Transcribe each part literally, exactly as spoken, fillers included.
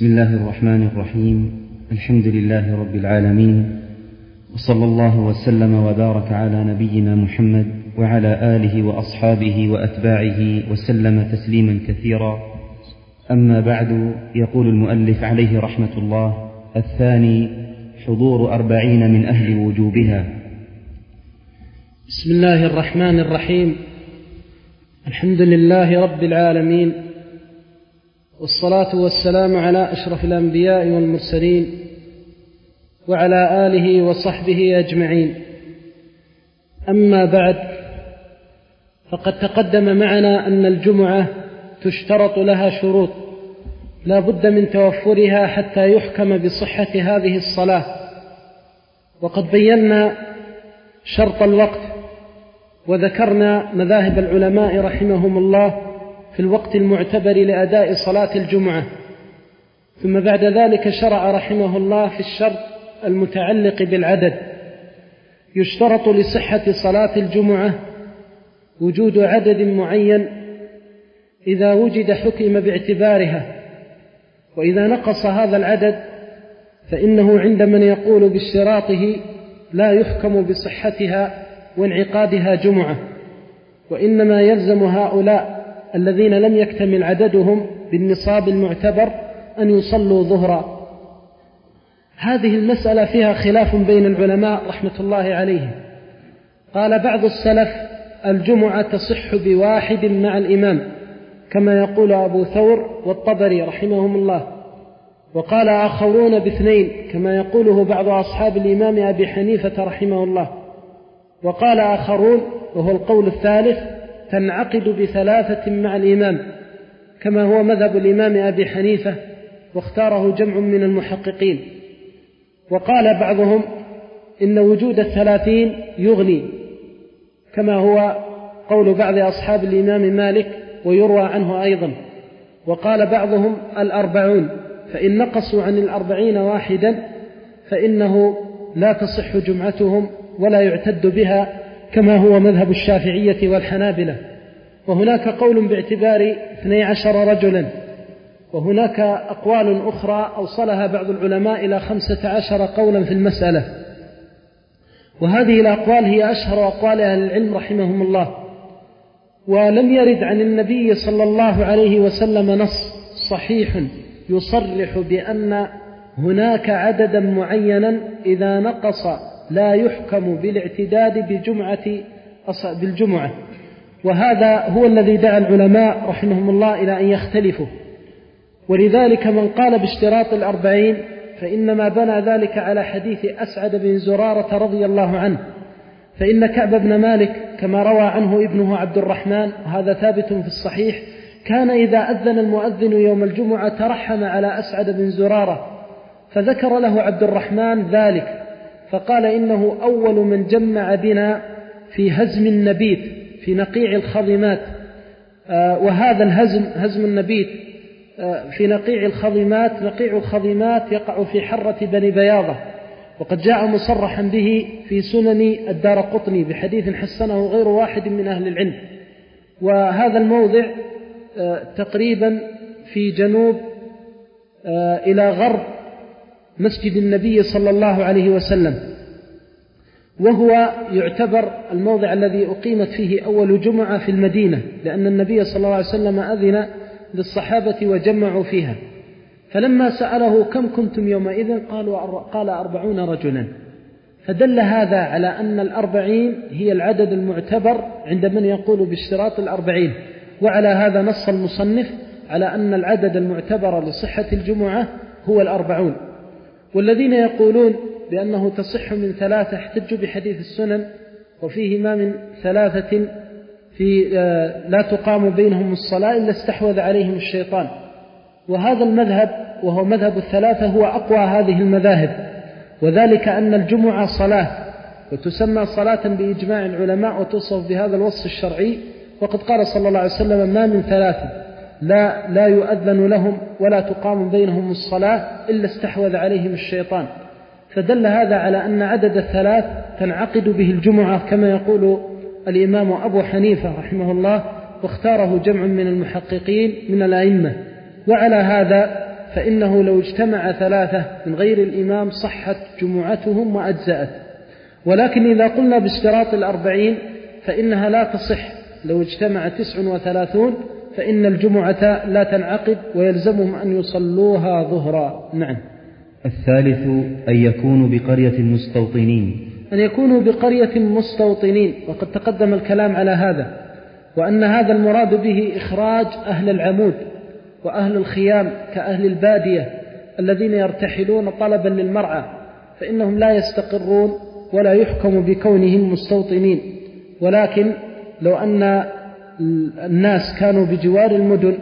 بسم الله الرحمن الرحيم. الحمد لله رب العالمين، وصلى الله وسلم وبارك على نبينا محمد وعلى آله وأصحابه وأتباعه وسلم تسليما كثيرا. أما بعد، يقول المؤلف عليه رحمة الله: الثاني حضور أربعين من أهل وجوبها. بسم الله الرحمن الرحيم. الحمد لله رب العالمين، والصلاة والسلام على أشرف الأنبياء والمرسلين وعلى آله وصحبه أجمعين. أما بعد، فقد تقدم معنا أن الجمعة تشترط لها شروط لا بد من توفرها حتى يحكم بصحة هذه الصلاة، وقد بينا شرط الوقت وذكرنا مذاهب العلماء رحمهم الله في الوقت المعتبر لأداء صلاة الجمعة. ثم بعد ذلك شرع رحمه الله في الشرط المتعلق بالعدد. يشترط لصحة صلاة الجمعة وجود عدد معين، إذا وجد حكم باعتبارها، وإذا نقص هذا العدد فإنه عند من يقول باشتراطه لا يحكم بصحتها وانعقادها جمعة، وإنما يلزم هؤلاء الذين لم يكتمل عددهم بالنصاب المعتبر أن يصلوا ظهرا. هذه المسألة فيها خلاف بين العلماء رحمة الله عليهم. قال بعض السلف: الجمعة تصح بواحد مع الإمام، كما يقول أبو ثور والطبري رحمهم الله. وقال آخرون باثنين، كما يقوله بعض أصحاب الإمام أبي حنيفة رحمه الله. وقال آخرون، وهو القول الثالث، تنعقد بثلاثة مع الإمام، كما هو مذهب الإمام أبي حنيفة واختاره جمع من المحققين. وقال بعضهم إن وجود الثلاثين يغني، كما هو قول بعض أصحاب الإمام مالك ويروى عنه أيضا. وقال بعضهم الأربعون، فإن نقصوا عن الأربعين واحدا فإنه لا تصح جمعتهم ولا يعتد بها، كما هو مذهب الشافعية والحنابلة. وهناك قول باعتبار اثني عشر رجلا، وهناك أقوال أخرى أوصلها بعض العلماء إلى خمسة عشر قولا في المسألة. وهذه الأقوال هي أشهر أقوال أهل العلم رحمهم الله. ولم يرد عن النبي صلى الله عليه وسلم نص صحيح يصرح بأن هناك عددا معينا إذا نقص لا يحكم بالاعتداد بجمعة بالجمعة. وهذا هو الذي دعا العلماء رحمهم الله إلى أن يختلفوا. ولذلك من قال باشتراط الأربعين فإنما بنى ذلك على حديث أسعد بن زرارة رضي الله عنه، فإن كعب بن مالك كما روى عنه ابنه عبد الرحمن، وهذا ثابت في الصحيح، كان إذا أذن المؤذن يوم الجمعة ترحم على أسعد بن زرارة، فذكر له عبد الرحمن ذلك فقال إنه أول من جمع بنا في هزم النبيت في نقيع الخضمات. آه وهذا الهزم هزم النبيت آه في نقيع الخضمات. نقيع الخضمات يقع في حرة بني بياضة، وقد جاء مصرحا به في سنن الدارقطني بحديث حسنه غير واحد من أهل العلم. وهذا الموضع آه تقريبا في جنوب آه إلى غرب مسجد النبي صلى الله عليه وسلم، وهو يعتبر الموضع الذي أقيمت فيه أول جمعة في المدينة، لأن النبي صلى الله عليه وسلم أذن للصحابة وجمعوا فيها. فلما سأله كم كنتم يومئذ قالوا قال أربعون رجلا، فدل هذا على أن الأربعين هي العدد المعتبر عند من يقول باشتراط الأربعين. وعلى هذا نص المصنف على أن العدد المعتبر لصحة الجمعة هو الأربعون. والذين يقولون بأنه تصح من ثلاثة احتجوا بحديث السنن وفيه ما من ثلاثة في لا تقام بينهم الصلاة إلا استحوذ عليهم الشيطان. وهذا المذهب وهو مذهب الثلاثة هو أقوى هذه المذاهب، وذلك أن الجمعة صلاة وتسمى صلاة بإجماع العلماء وتصف بهذا الوصف الشرعي. وقد قال صلى الله عليه وسلم: ما من ثلاثة لا, لا يؤذن لهم ولا تقام بينهم الصلاة إلا استحوذ عليهم الشيطان. فدل هذا على أن عدد الثلاث تنعقد به الجمعة، كما يقول الإمام أبو حنيفة رحمه الله، واختاره جمع من المحققين من الأئمة. وعلى هذا فإنه لو اجتمع ثلاثة من غير الإمام صحت جمعتهم وأجزأت. ولكن إذا قلنا باشتراط الأربعين فإنها لا تصح لو اجتمع تسع وثلاثون، فإن الجمعة لا تنعقد ويلزمهم أن يصلوها ظهرا. نعم. الثالث أن يكونوا بقرية مستوطنين، أن يكونوا بقرية مستوطنين، وقد تقدم الكلام على هذا، وأن هذا المراد به إخراج أهل العمود وأهل الخيام كأهل البادية الذين يرتحلون طلبا للمرعى، فإنهم لا يستقرون ولا يحكم بكونهم مستوطنين. ولكن لو أن الناس كانوا بجوار المدن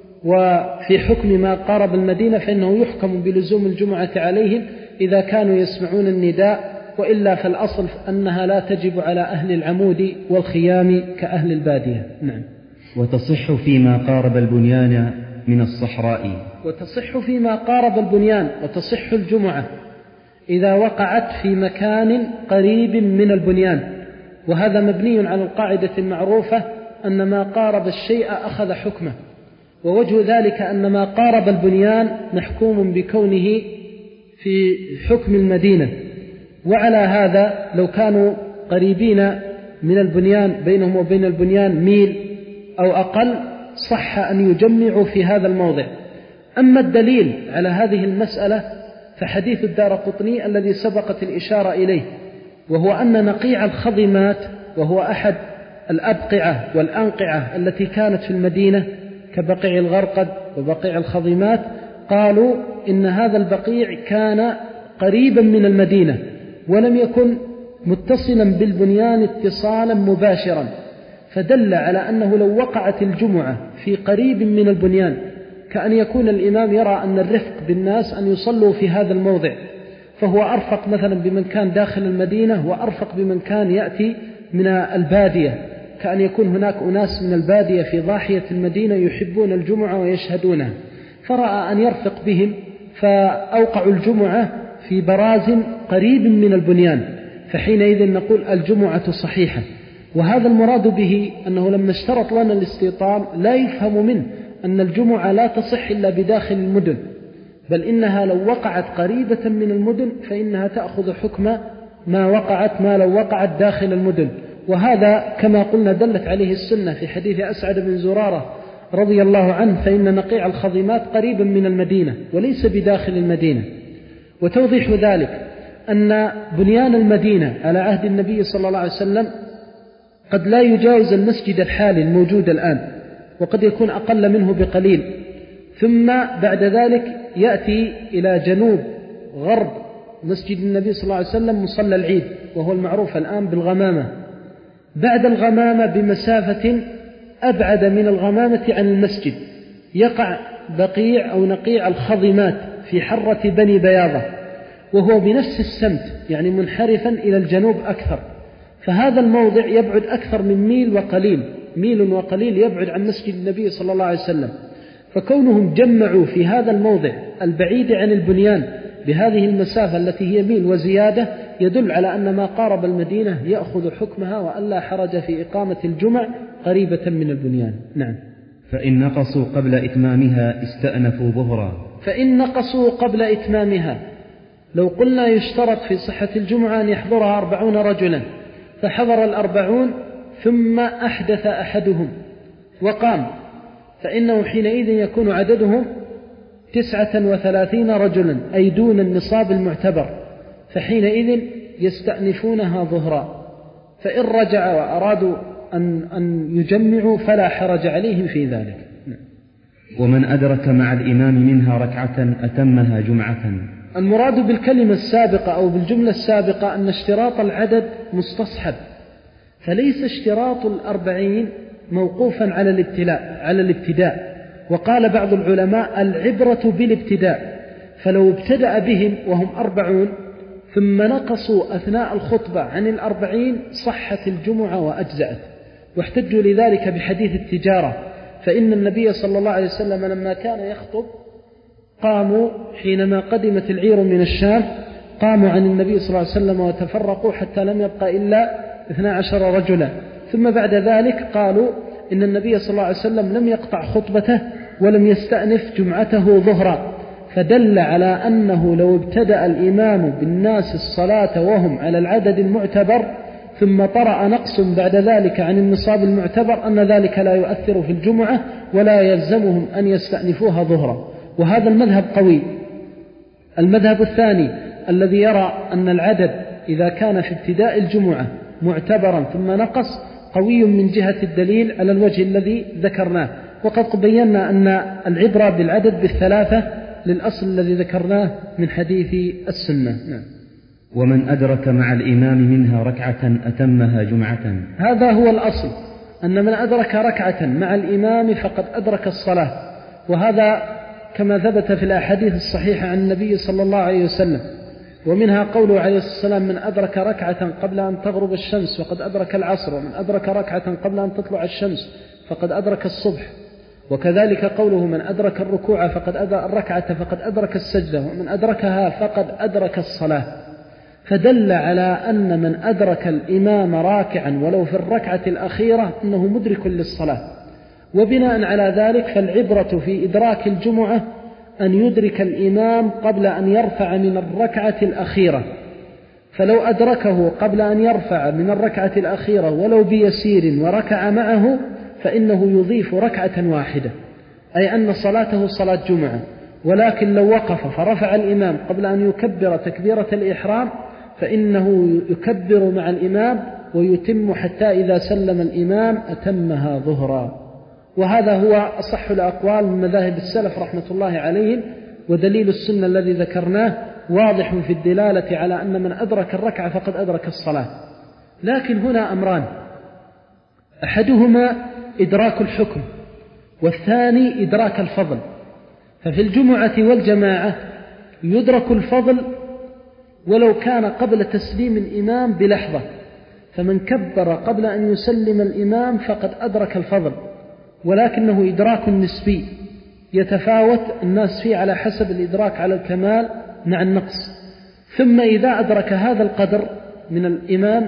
وفي حكم ما قارب المدينة فإنه يحكم بلزوم الجمعة عليهم إذا كانوا يسمعون النداء، وإلا فالأصل أنها لا تجب على أهل العمود والخيام كأهل البادية. نعم. وتصح فيما قارب البنيان من الصحراء، وتصح فيما قارب البنيان، وتصح الجمعة إذا وقعت في مكان قريب من البنيان، وهذا مبني على القاعدة المعروفة أن ما قارب الشيء أخذ حكمه، ووجه ذلك أن ما قارب البنيان محكوم بكونه في حكم المدينة. وعلى هذا لو كانوا قريبين من البنيان بينهم وبين البنيان ميل أو أقل صح أن يجمعوا في هذا الموضع. أما الدليل على هذه المسألة فحديث الدارقطني الذي سبقت الإشارة إليه، وهو أن نقيع الخضمات، وهو أحد الأبقعة والأنقعة التي كانت في المدينة كبقيع الغرقد وبقيع الخضمات، قالوا إن هذا البقيع كان قريبا من المدينة ولم يكن متصلا بالبنيان اتصالا مباشرا، فدل على أنه لو وقعت الجمعة في قريب من البنيان كأن يكون الإمام يرى أن الرفق بالناس أن يصلوا في هذا الموضع، فهو أرفق مثلا بمن كان داخل المدينة وأرفق بمن كان يأتي من البادية، كأن يكون هناك أناس من البادية في ضاحية المدينة يحبون الجمعة ويشهدونها، فرأى أن يرفق بهم فأوقعوا الجمعة في براز قريب من البنيان، فحينئذ نقول الجمعة صحيحة. وهذا المراد به أنه لما اشترط لنا الاستيطان لا يفهم منه أن الجمعة لا تصح إلا بداخل المدن، بل إنها لو وقعت قريبة من المدن فإنها تأخذ حكم ما وقعت ما لو وقعت داخل المدن. وهذا كما قلنا دلت عليه السنة في حديث أسعد بن زرارة رضي الله عنه، فإن نقيع الخضمات قريبا من المدينة وليس بداخل المدينة. وتوضيح ذلك أن بنيان المدينة على عهد النبي صلى الله عليه وسلم قد لا يجاوز المسجد الحالي الموجود الآن، وقد يكون أقل منه بقليل، ثم بعد ذلك يأتي إلى جنوب غرب مسجد النبي صلى الله عليه وسلم مصلى العيد، وهو المعروف الآن بالغمامة. بعد الغمامة بمسافة أبعد من الغمامة عن المسجد يقع بقيع أو نقيع الخضمات في حرة بني بياضة، وهو بنفس السمت يعني منحرفا إلى الجنوب أكثر، فهذا الموضع يبعد أكثر من ميل وقليل، ميل وقليل يبعد عن مسجد النبي صلى الله عليه وسلم. فكونهم جمعوا في هذا الموضع البعيد عن البنيان بهذه المسافة التي هي ميل وزيادة يدل على أن ما قارب المدينة يأخذ حكمها، وألا حرج في إقامة الجمع قريبة من البنيان. نعم. فإن نقصوا قبل إتمامها استأنفوا ظهرا، فإن نقصوا قبل إتمامها، لو قلنا يشترط في صحة الجمعة أن يحضرها أربعون رجلا، فحضر الأربعون ثم أحدث أحدهم وقام، فإنه حينئذ يكون عددهم تسعة وثلاثين رجلا أي دون النصاب المعتبر، فحينئذ يستأنفونها ظهرا. فإن رجع وأرادوا أن, أن يجمعوا فلا حرج عليهم في ذلك. ومن أدرك مع الإمام منها ركعة أتمها جمعة. المراد بالكلمة السابقة أو بالجملة السابقة أن اشتراط العدد مستصحب، فليس اشتراط الأربعين موقوفا على الابتلاء على الابتداء. وقال بعض العلماء العبرة بالابتداء، فلو ابتدأ بهم وهم أربعون ثم نقصوا أثناء الخطبة عن الأربعين صحت الجمعة وأجزأت. واحتجوا لذلك بحديث التجارة، فإن النبي صلى الله عليه وسلم لما كان يخطب قاموا حينما قدمت العير من الشام، قاموا عن النبي صلى الله عليه وسلم وتفرقوا حتى لم يبقى إلا اثنا عشر رجلا، ثم بعد ذلك قالوا إن النبي صلى الله عليه وسلم لم يقطع خطبته ولم يستأنف جمعته ظهرا، فدل على أنه لو ابتدأ الإمام بالناس الصلاة وهم على العدد المعتبر ثم طرأ نقص بعد ذلك عن النصاب المعتبر أن ذلك لا يؤثر في الجمعة ولا يلزمهم أن يستأنفوها ظهرا، وهذا المذهب قوي. المذهب الثاني الذي يرى أن العدد إذا كان في ابتداء الجمعة معتبرا ثم نقص قوي من جهة الدليل على الوجه الذي ذكرناه، وقد بينا أن العبرة بالعدد بالثلاثة للأصل الذي ذكرناه من حديث السنة. نعم. ومن أدرك مع الإمام منها ركعة أتمها جمعة. هذا هو الأصل، أن من أدرك ركعة مع الإمام فقد أدرك الصلاة، وهذا كما ثبت في الأحاديث الصحيحة عن النبي صلى الله عليه وسلم، ومنها قوله عليه الصلاة والسلام: من أدرك ركعة قبل أن تغرب الشمس فقد أدرك العصر، ومن أدرك ركعة قبل أن تطلع الشمس فقد أدرك الصبح. وكذلك قوله: من أدرك الركوع فقد أدرك الركعة فقد أدرك السجدة، ومن أدركها فقد أدرك الصلاة. فدل على أن من أدرك الإمام راكعا ولو في الركعة الأخيرة أنه مدرك للصلاة. وبناء على ذلك فالعبرة في إدراك الجمعة أن يدرك الإمام قبل أن يرفع من الركعة الأخيرة، فلو أدركه قبل أن يرفع من الركعة الأخيرة ولو بيسير وركع معه فإنه يضيف ركعة واحدة، أي أن صلاته صلاة جمعة. ولكن لو وقف فرفع الإمام قبل أن يكبر تكبيرة الإحرام فإنه يكبر مع الإمام ويتم حتى إذا سلم الإمام أتمها ظهرا. وهذا هو أصح الأقوال من مذاهب السلف رحمة الله عليهم، ودليل السنة الذي ذكرناه واضح في الدلالة على أن من أدرك الركعة فقد أدرك الصلاة. لكن هنا أمران: أحدهما إدراك الحكم، والثاني إدراك الفضل. ففي الجمعة والجماعة يدرك الفضل ولو كان قبل تسليم الإمام بلحظة، فمن كبر قبل أن يسلم الإمام فقد أدرك الفضل، ولكنه إدراك نسبي يتفاوت الناس فيه على حسب الإدراك على الكمال مع النقص. ثم إذا أدرك هذا القدر من الإمام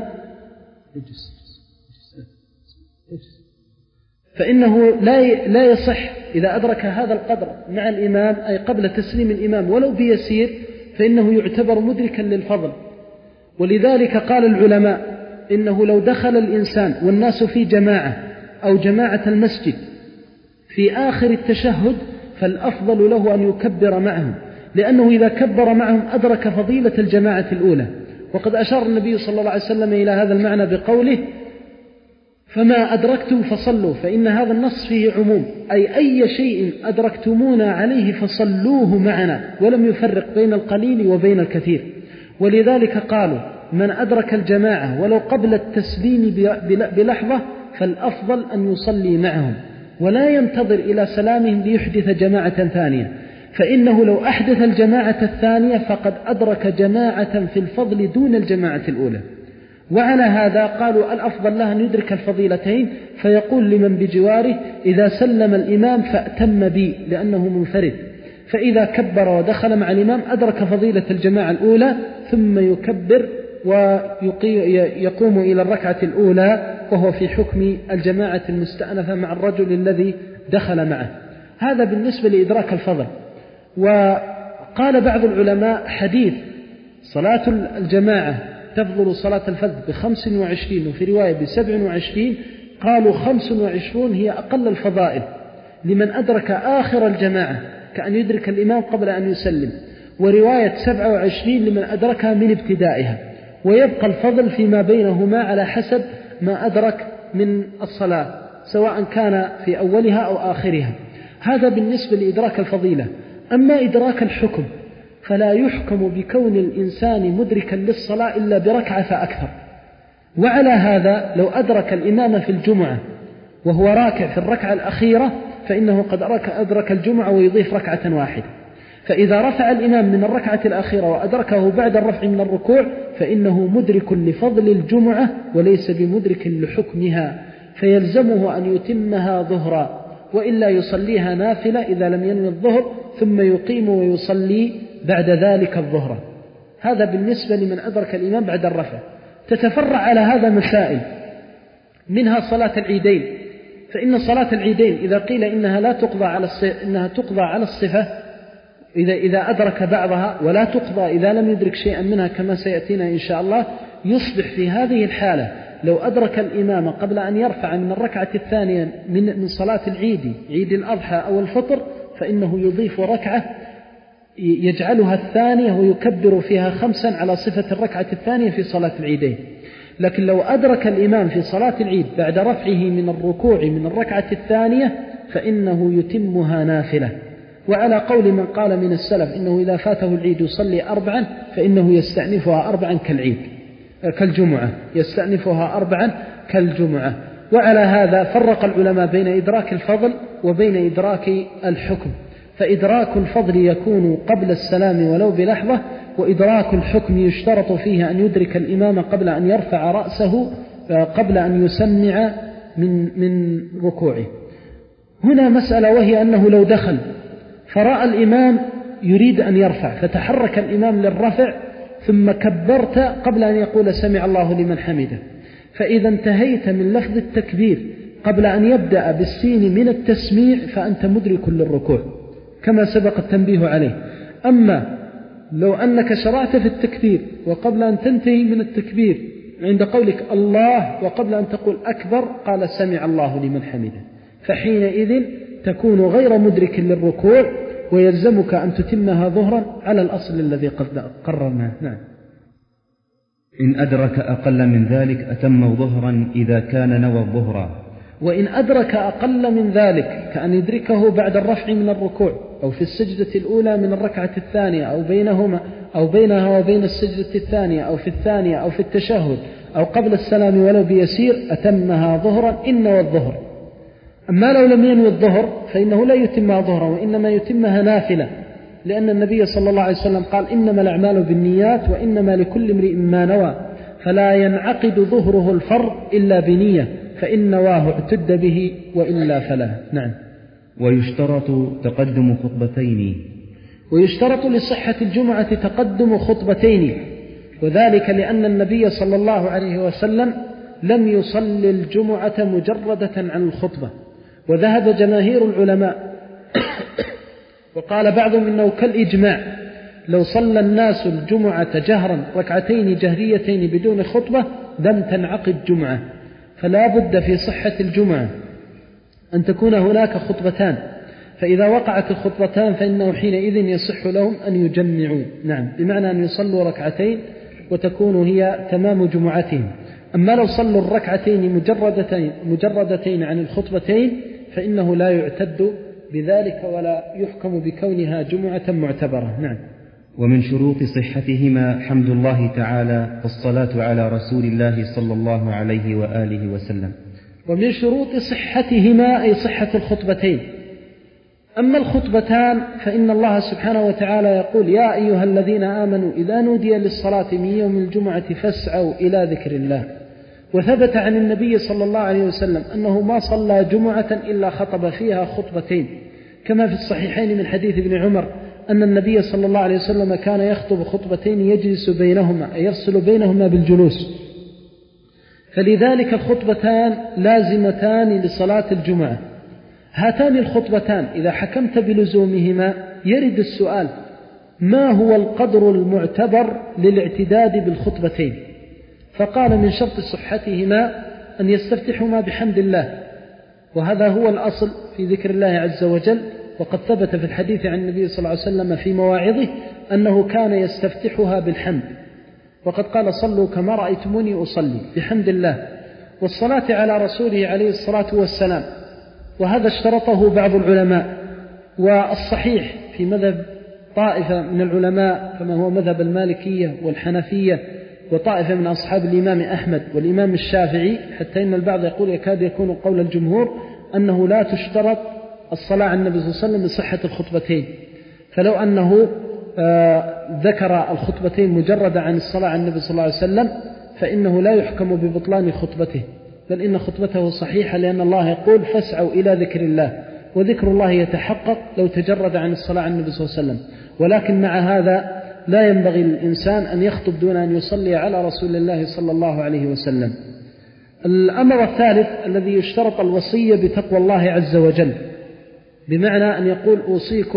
فإنه لا لا يصح إذا أدرك هذا القدر مع الإمام أي قبل تسليم الإمام ولو بيسير فإنه يعتبر مدركا للفضل. ولذلك قال العلماء إنه لو دخل الإنسان والناس في جماعة أو جماعة المسجد في آخر التشهد فالأفضل له أن يكبر معهم، لأنه إذا كبر معهم أدرك فضيلة الجماعة الأولى. وقد أشار النبي صلى الله عليه وسلم إلى هذا المعنى بقوله: فما أدركتم فصلوا، فإن هذا النص فيه عموم، أي أي شيء أدركتمونا عليه فصلوه معنا، ولم يفرق بين القليل وبين الكثير. ولذلك قالوا: من أدرك الجماعة ولو قبل التسليم بلحظة فالأفضل أن يصلي معهم ولا ينتظر إلى سلامهم ليحدث جماعة ثانية، فإنه لو أحدث الجماعة الثانية فقد أدرك جماعة في الفضل دون الجماعة الأولى. وعلى هذا قالوا الأفضل له أن يدرك الفضيلتين، فيقول لمن بجواره: إذا سلم الإمام فأتم بي لأنه منفرد، فإذا كبر ودخل مع الإمام أدرك فضيلة الجماعة الأولى ثم يكبر ويقوم إلى الركعة الأولى وهو في حكم الجماعة المستأنفة مع الرجل الذي دخل معه. هذا بالنسبة لإدراك الفضل. وقال بعض العلماء: حديث صلاة الجماعة تفضل صلاة الفذ بخمس وعشرين وفي رواية بسبع وعشرين، قالوا خمس وعشرون هي أقل الفضائل لمن أدرك آخر الجماعة كأن يدرك الإمام قبل أن يسلم، ورواية سبع وعشرين لمن أدركها من ابتدائها، ويبقى الفضل فيما بينهما على حسب ما أدرك من الصلاة سواء كان في أولها أو آخرها. هذا بالنسبة لإدراك الفضيلة. أما إدراك الحكم فلا يحكم بكون الإنسان مدركا للصلاة إلا بركعة فأكثر. وعلى هذا لو أدرك الإمام في الجمعة وهو راكع في الركعة الأخيرة فإنه قد أدرك الجمعة ويضيف ركعة واحدة. فإذا رفع الإمام من الركعة الأخيرة وأدركه بعد الرفع من الركوع فإنه مدرك لفضل الجمعة وليس بمدرك لحكمها، فيلزمه أن يتمها ظهرا، وإلا يصليها نافلة إذا لم ينوي الظهر ثم يقيم ويصلي بعد ذلك الظهر. هذا بالنسبة لمن أدرك الإمام بعد الرفع. تتفرع على هذا مسائل، منها صلاة العيدين، فإن صلاة العيدين إذا قيل إنها لا تقضى على إنها تقضى على الصفة إذا, إذا أدرك بعضها، ولا تقضى إذا لم يدرك شيئا منها كما سيأتينا إن شاء الله. يصبح في هذه الحالة لو أدرك الإمام قبل أن يرفع من الركعة الثانية من, من صلاة العيد، عيد الأضحى أو الفطر، فإنه يضيف ركعة يجعلها الثانية ويكبر فيها خمسا على صفة الركعة الثانية في صلاة العيدين. لكن لو أدرك الإمام في صلاة العيد بعد رفعه من الركوع من الركعة الثانية فإنه يتمها نافلة. وعلى قول من قال من السلف إنه إذا فاته العيد يصلي أربعا فإنه يستأنفها أربعا كالعيد كالجمعة يستأنفها أربعا كالجمعة. وعلى هذا فرق العلماء بين إدراك الفضل وبين إدراك الحكم، فإدراك الفضل يكون قبل السلام ولو بلحظة، وإدراك الحكم يشترط فيه أن يدرك الإمام قبل أن يرفع رأسه قبل أن يسمع من, من ركوعه. هنا مسألة، وهي أنه لو دخل فرأى الإمام يريد أن يرفع فتحرك الإمام للرفع ثم كبرت قبل أن يقول سمع الله لمن حمده، فإذا انتهيت من لفظ التكبير قبل أن يبدأ بالسين من التسميع فأنت مدرك للركوع كما سبق التنبيه عليه. أما لو أنك شرعت في التكبير وقبل أن تنتهي من التكبير عند قولك الله وقبل أن تقول أكبر قال سمع الله لمن حمده، فحينئذ تكون غير مدرك للركوع ويلزمك أن تتمها ظهرا على الأصل الذي قررناه. نعم. إن أدرك أقل من ذلك أتم ظهرا إذا كان نوى الظهر. وإن أدرك أقل من ذلك كأن يدركه بعد الرفع من الركوع أو في السجدة الأولى من الركعة الثانية أو بينهما أو بينها وبين السجدة الثانية أو في الثانية أو في التشهد أو قبل السلام ولو بيسير أتمها ظهرا إن نوى الظهر. أما لو لم ينوي الظهر فإنه لا يتمها ظهرا وإنما يتمها نافلة، لأن النبي صلى الله عليه وسلم قال إنما الأعمال بالنيات وإنما لكل امرئ ما نوى، فلا ينعقد ظهره الفرض إلا بنية، فإن نواه اعتد به وإلا فلا. نعم. ويشترط تقدم خطبتين. ويشترط لصحة الجمعة تقدم خطبتين، وذلك لأن النبي صلى الله عليه وسلم لم يصلي الجمعة مجردة عن الخطبة، وذهب جماهير العلماء وقال بعضهم إنه كالإجماع، لو صلى الناس الجمعة جهرا ركعتين جهريتين بدون خطبة لم تنعقد جمعة، فلا بد في صحة الجمعة أن تكون هناك خطبتان، فإذا وقعت الخطبتان فإنه حينئذ يصح لهم أن يجمعوا. نعم، بمعنى أن يصلوا ركعتين وتكون هي تمام جمعتهم. أما لو صلوا الركعتين مجردتين, مجردتين عن الخطبتين فإنه لا يعتد بذلك ولا يحكم بكونها جمعة معتبرة. نعم. ومن شروط صحتهما حمد الله تعالى والصلاة على رسول الله صلى الله عليه وآله وسلم. ومن شروط صحتهما أي صحة الخطبتين. أما الخطبتان فإن الله سبحانه وتعالى يقول يا أيها الذين آمنوا إذا نودي للصلاة من يوم الجمعة فاسعوا إلى ذكر الله. وثبت عن النبي صلى الله عليه وسلم أنه ما صلى جمعة إلا خطب فيها خطبتين، كما في الصحيحين من حديث ابن عمر أن النبي صلى الله عليه وسلم كان يخطب خطبتين يجلس بينهما يفصل بينهما بالجلوس، فلذلك الخطبتان لازمتان لصلاة الجمعة. هاتان الخطبتان إذا حكمت بلزومهما يرد السؤال ما هو القدر المعتبر للاعتداد بالخطبتين؟ فقال من شرط صحتهما أن يستفتحهما بحمد الله، وهذا هو الأصل في ذكر الله عز وجل، وقد ثبت في الحديث عن النبي صلى الله عليه وسلم في مواعظه أنه كان يستفتحها بالحمد، وقد قال صلوا كما رأيتموني أصلي بحمد الله والصلاة على رسوله عليه الصلاة والسلام. وهذا اشترطه بعض العلماء، والصحيح في مذهب طائفة من العلماء كما هو مذهب المالكية والحنفية وطائفة من أصحاب الإمام أحمد والإمام الشافعي، حتى إن البعض يقول يكاد يكون قول الجمهور أنه لا تشترط الصلاة على النبي صلى الله عليه وسلم لصحة الخطبتين، فلو أنه آه ذكر الخطبتين مجرد عن الصلاة على النبي صلى الله عليه وسلم فإنه لا يحكم ببطلان خطبته، بل إن خطبته صحيحة، لأن الله يقول فاسعوا إلى ذكر الله، وذكر الله يتحقق لو تجرد عن الصلاة على النبي صلى الله عليه وسلم. ولكن مع هذا لا ينبغي للإنسان أن يخطب دون أن يصلي على رسول الله صلى الله عليه وسلم. الأمر الثالث الذي يشترط الوصية بتقوى الله عز وجل، بمعنى أن يقول أوصيكم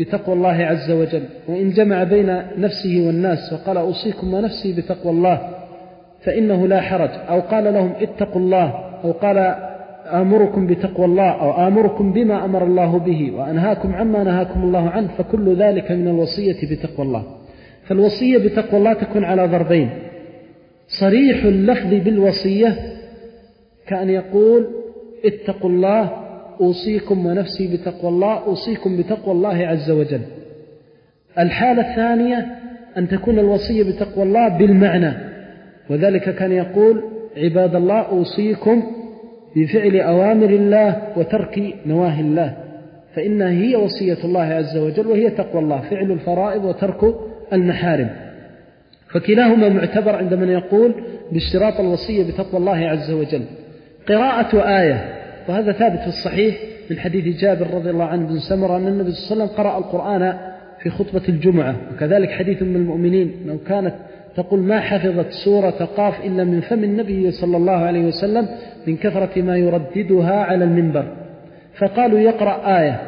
بتقوى الله عز وجل، وإن جمع بين نفسه والناس وقال أوصيكم ونفسي بتقوى الله فإنه لا حرج، أو قال لهم اتقوا الله، أو قال آمركم بتقوى الله، أو آمركم بما أمر الله به وأنهاكم عما نهاكم الله عنه، فكل ذلك من الوصية بتقوى الله. فالوصية بتقوى الله تكون على ضربين: صريح اللفظ بالوصية كأن يقول اتقوا الله أوصيكم ونفسي بتقوى الله، أوصيكم بتقوى الله عز وجل. الحالة الثانية أن تكون الوصية بتقوى الله بالمعنى، وذلك كان يقول عباد الله أوصيكم بفعل أوامر الله وترك نواهي الله، فإنها هي وصية الله عز وجل، وهي تقوى الله، فعل الفرائض وترك المحارم. فكلاهما معتبر عند من يقول باشتراط الوصية بتقوى الله عز وجل. قراءة آية، وهذا ثابت في الصحيح من حديث جابر رضي الله عنه بن سمرة أن النبي صلى الله عليه وسلم قرأ القرآن في خطبة الجمعة، وكذلك حديث من المؤمنين أنه كانت تقول ما حفظت سورة قاف إلا من فم النبي صلى الله عليه وسلم من كثرة ما يرددها على المنبر. فقالوا يقرأ آية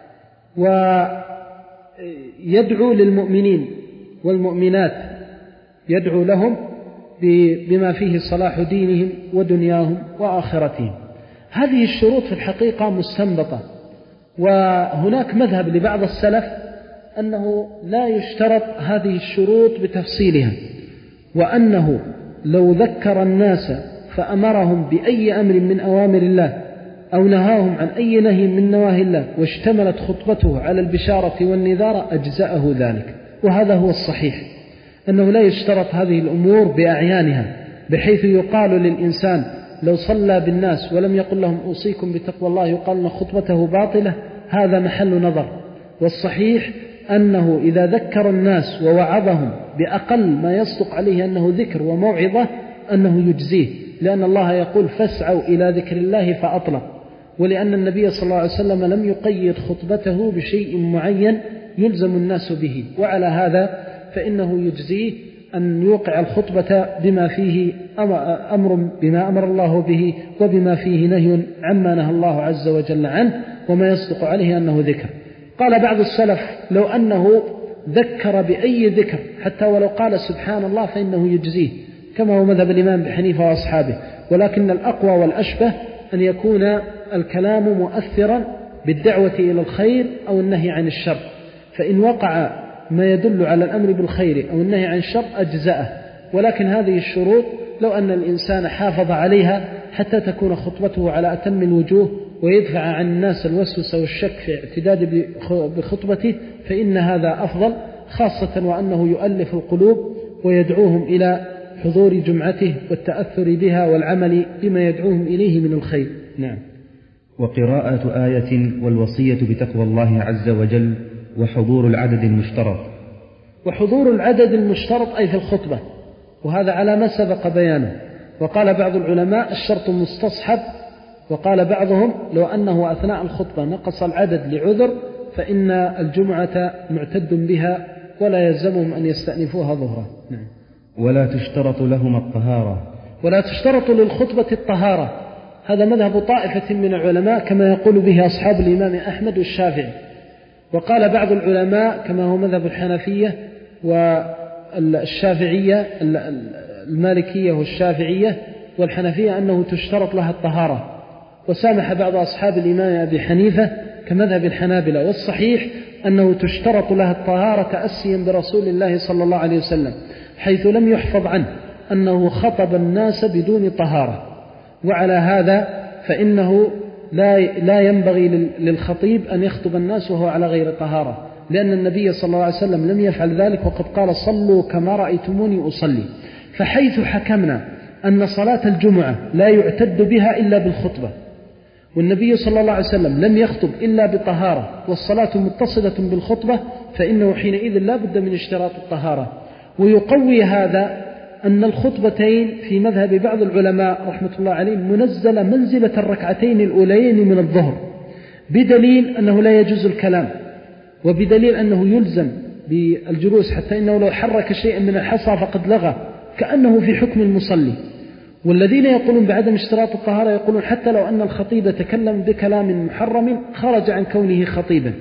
ويدعو للمؤمنين والمؤمنات، يدعو لهم بما فيه صلاح دينهم ودنياهم وآخرتهم. هذه الشروط في الحقيقة مستنبطة، وهناك مذهب لبعض السلف أنه لا يشترط هذه الشروط بتفصيلها، وأنه لو ذكر الناس فأمرهم بأي أمر من أوامر الله أو نهاهم عن أي نهي من نواهي الله واشتملت خطبته على البشارة والنذارة أجزأه ذلك. وهذا هو الصحيح، أنه لا يشترط هذه الأمور بأعيانها، بحيث يقال للإنسان لو صلى بالناس ولم يقل لهم أوصيكم بتقوى الله يقال أن خطبته باطلة، هذا محل نظر. والصحيح أنه إذا ذكر الناس ووعظهم بأقل ما يصدق عليه أنه ذكر وموعظة أنه يجزيه، لأن الله يقول فاسعوا إلى ذكر الله فأطلق، ولأن النبي صلى الله عليه وسلم لم يقيد خطبته بشيء معين يلزم الناس به، وعلى هذا فإنه يجزيه أن يوقع الخطبة بما فيه أمر بما أمر الله به، وبما فيه نهي عما نهى الله عز وجل عنه، وما يصدق عليه أنه ذكر. قال بعض السلف لو أنه ذكر بأي ذكر حتى ولو قال سبحان الله فإنه يجزيه، كما هو مذهب الإمام بحنيفة وأصحابه، ولكن الأقوى والأشبه أن يكون الكلام مؤثرا بالدعوة إلى الخير أو النهي عن الشر، فإن وقع ما يدل على الأمر بالخير أو النهي عن الشر أجزأه. ولكن هذه الشروط لو أن الإنسان حافظ عليها حتى تكون خطبته على أتم الوجوه ويدفع عن الناس الوسوسة والشك في اعتداد بخطبته فإن هذا أفضل، خاصة وأنه يؤلف القلوب ويدعوهم إلى حضور جمعته والتأثر بها والعمل بما يدعوهم إليه من الخير. نعم. وقراءة آية والوصية بتقوى الله عز وجل وحضور العدد المشترط. وحضور العدد المشترط أي في الخطبة، وهذا على ما سبق بيانه. وقال بعض العلماء الشرط مستصحب، وقال بعضهم لو أنه أثناء الخطبة نقص العدد لعذر فإن الجمعة معتد بها ولا يلزمهم أن يستأنفوها ظهرا. نعم. ولا تشترط لهم الطهارة. ولا تشترط للخطبة الطهارة، هذا مذهب طائفة من العلماء كما يقول به أصحاب الإمام أحمد والشافعي. وقال بعض العلماء كما هو مذهب الحنفية والشافعية المالكية والشافعية والحنفية أنه تشترط لها الطهارة، وسامح بعض أصحاب الإمام أبي حنيفة كمذهب الحنابلة. والصحيح أنه تشترط لها الطهارة تأسيا برسول الله صلى الله عليه وسلم، حيث لم يحفظ عنه أنه خطب الناس بدون طهارة. وعلى هذا فإنه لا لا ينبغي للخطيب أن يخطب الناس وهو على غير طهارة، لأن النبي صلى الله عليه وسلم لم يفعل ذلك، وقد قال صلوا كما رأيتموني أصلي. فحيث حكمنا أن صلاة الجمعة لا يعتد بها إلا بالخطبة، والنبي صلى الله عليه وسلم لم يخطب إلا بطهارة، والصلاة متصلة بالخطبة، فإنه حينئذ لا بد من اشتراط الطهارة. ويقوي هذا أن الخطبتين في مذهب بعض العلماء رحمة الله عليهم منزل منزلة الركعتين الأوليين من الظهر، بدليل أنه لا يجوز الكلام، وبدليل أنه يلزم بالجلوس، حتى إنه لو حرك شيئا من الحصى فقد لغى كأنه في حكم المصلي. والذين يقولون بعدم اشتراط الطهارة يقولون حتى لو أن الخطيب تكلم بكلام محرم خرج عن كونه خطيبا.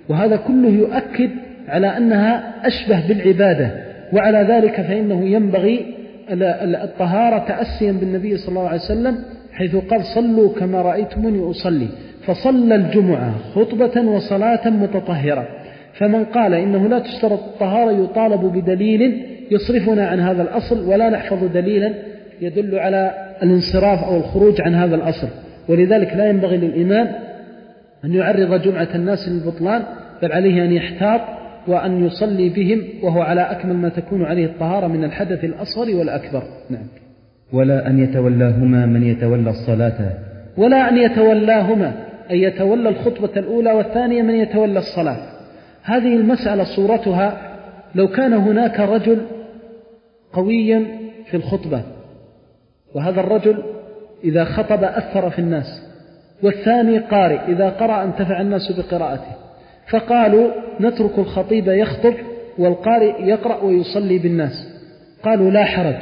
وهذا كله يؤكد على أنها أشبه بالعبادة. وعلى ذلك فإنه ينبغي الطهارة تأسيا بالنبي صلى الله عليه وسلم حيث قال صلوا كما رأيتموني أصلي، فصلى الجمعة خطبة وصلاة متطهرة. فمن قال إنه لا تشترط الطهارة يطالب بدليل يصرفنا عن هذا الأصل، ولا نحفظ دليلا يدل على الانصراف أو الخروج عن هذا الأصل. ولذلك لا ينبغي للإمام أن يعرض جمعة الناس للبطلان، بل عليه أن يحتاط وأن يصلي بهم وهو على أكمل ما تكون عليه الطهارة من الحدث الأصغر والأكبر. نعم. ولا أن يتولاهما من يتولى الصلاة، ولا أن يتولاهما أي يتولى الخطبة الأولى والثانية من يتولى الصلاة. هذه المسألة صورتها لو كان هناك رجل قويا في الخطبة، وهذا الرجل إذا خطب أثر في الناس، والثاني قارئ إذا قرأ انتفع الناس بقراءته، فقالوا نترك الخطيب يخطب والقارئ يقرأ ويصلي بالناس. قالوا لا حرج،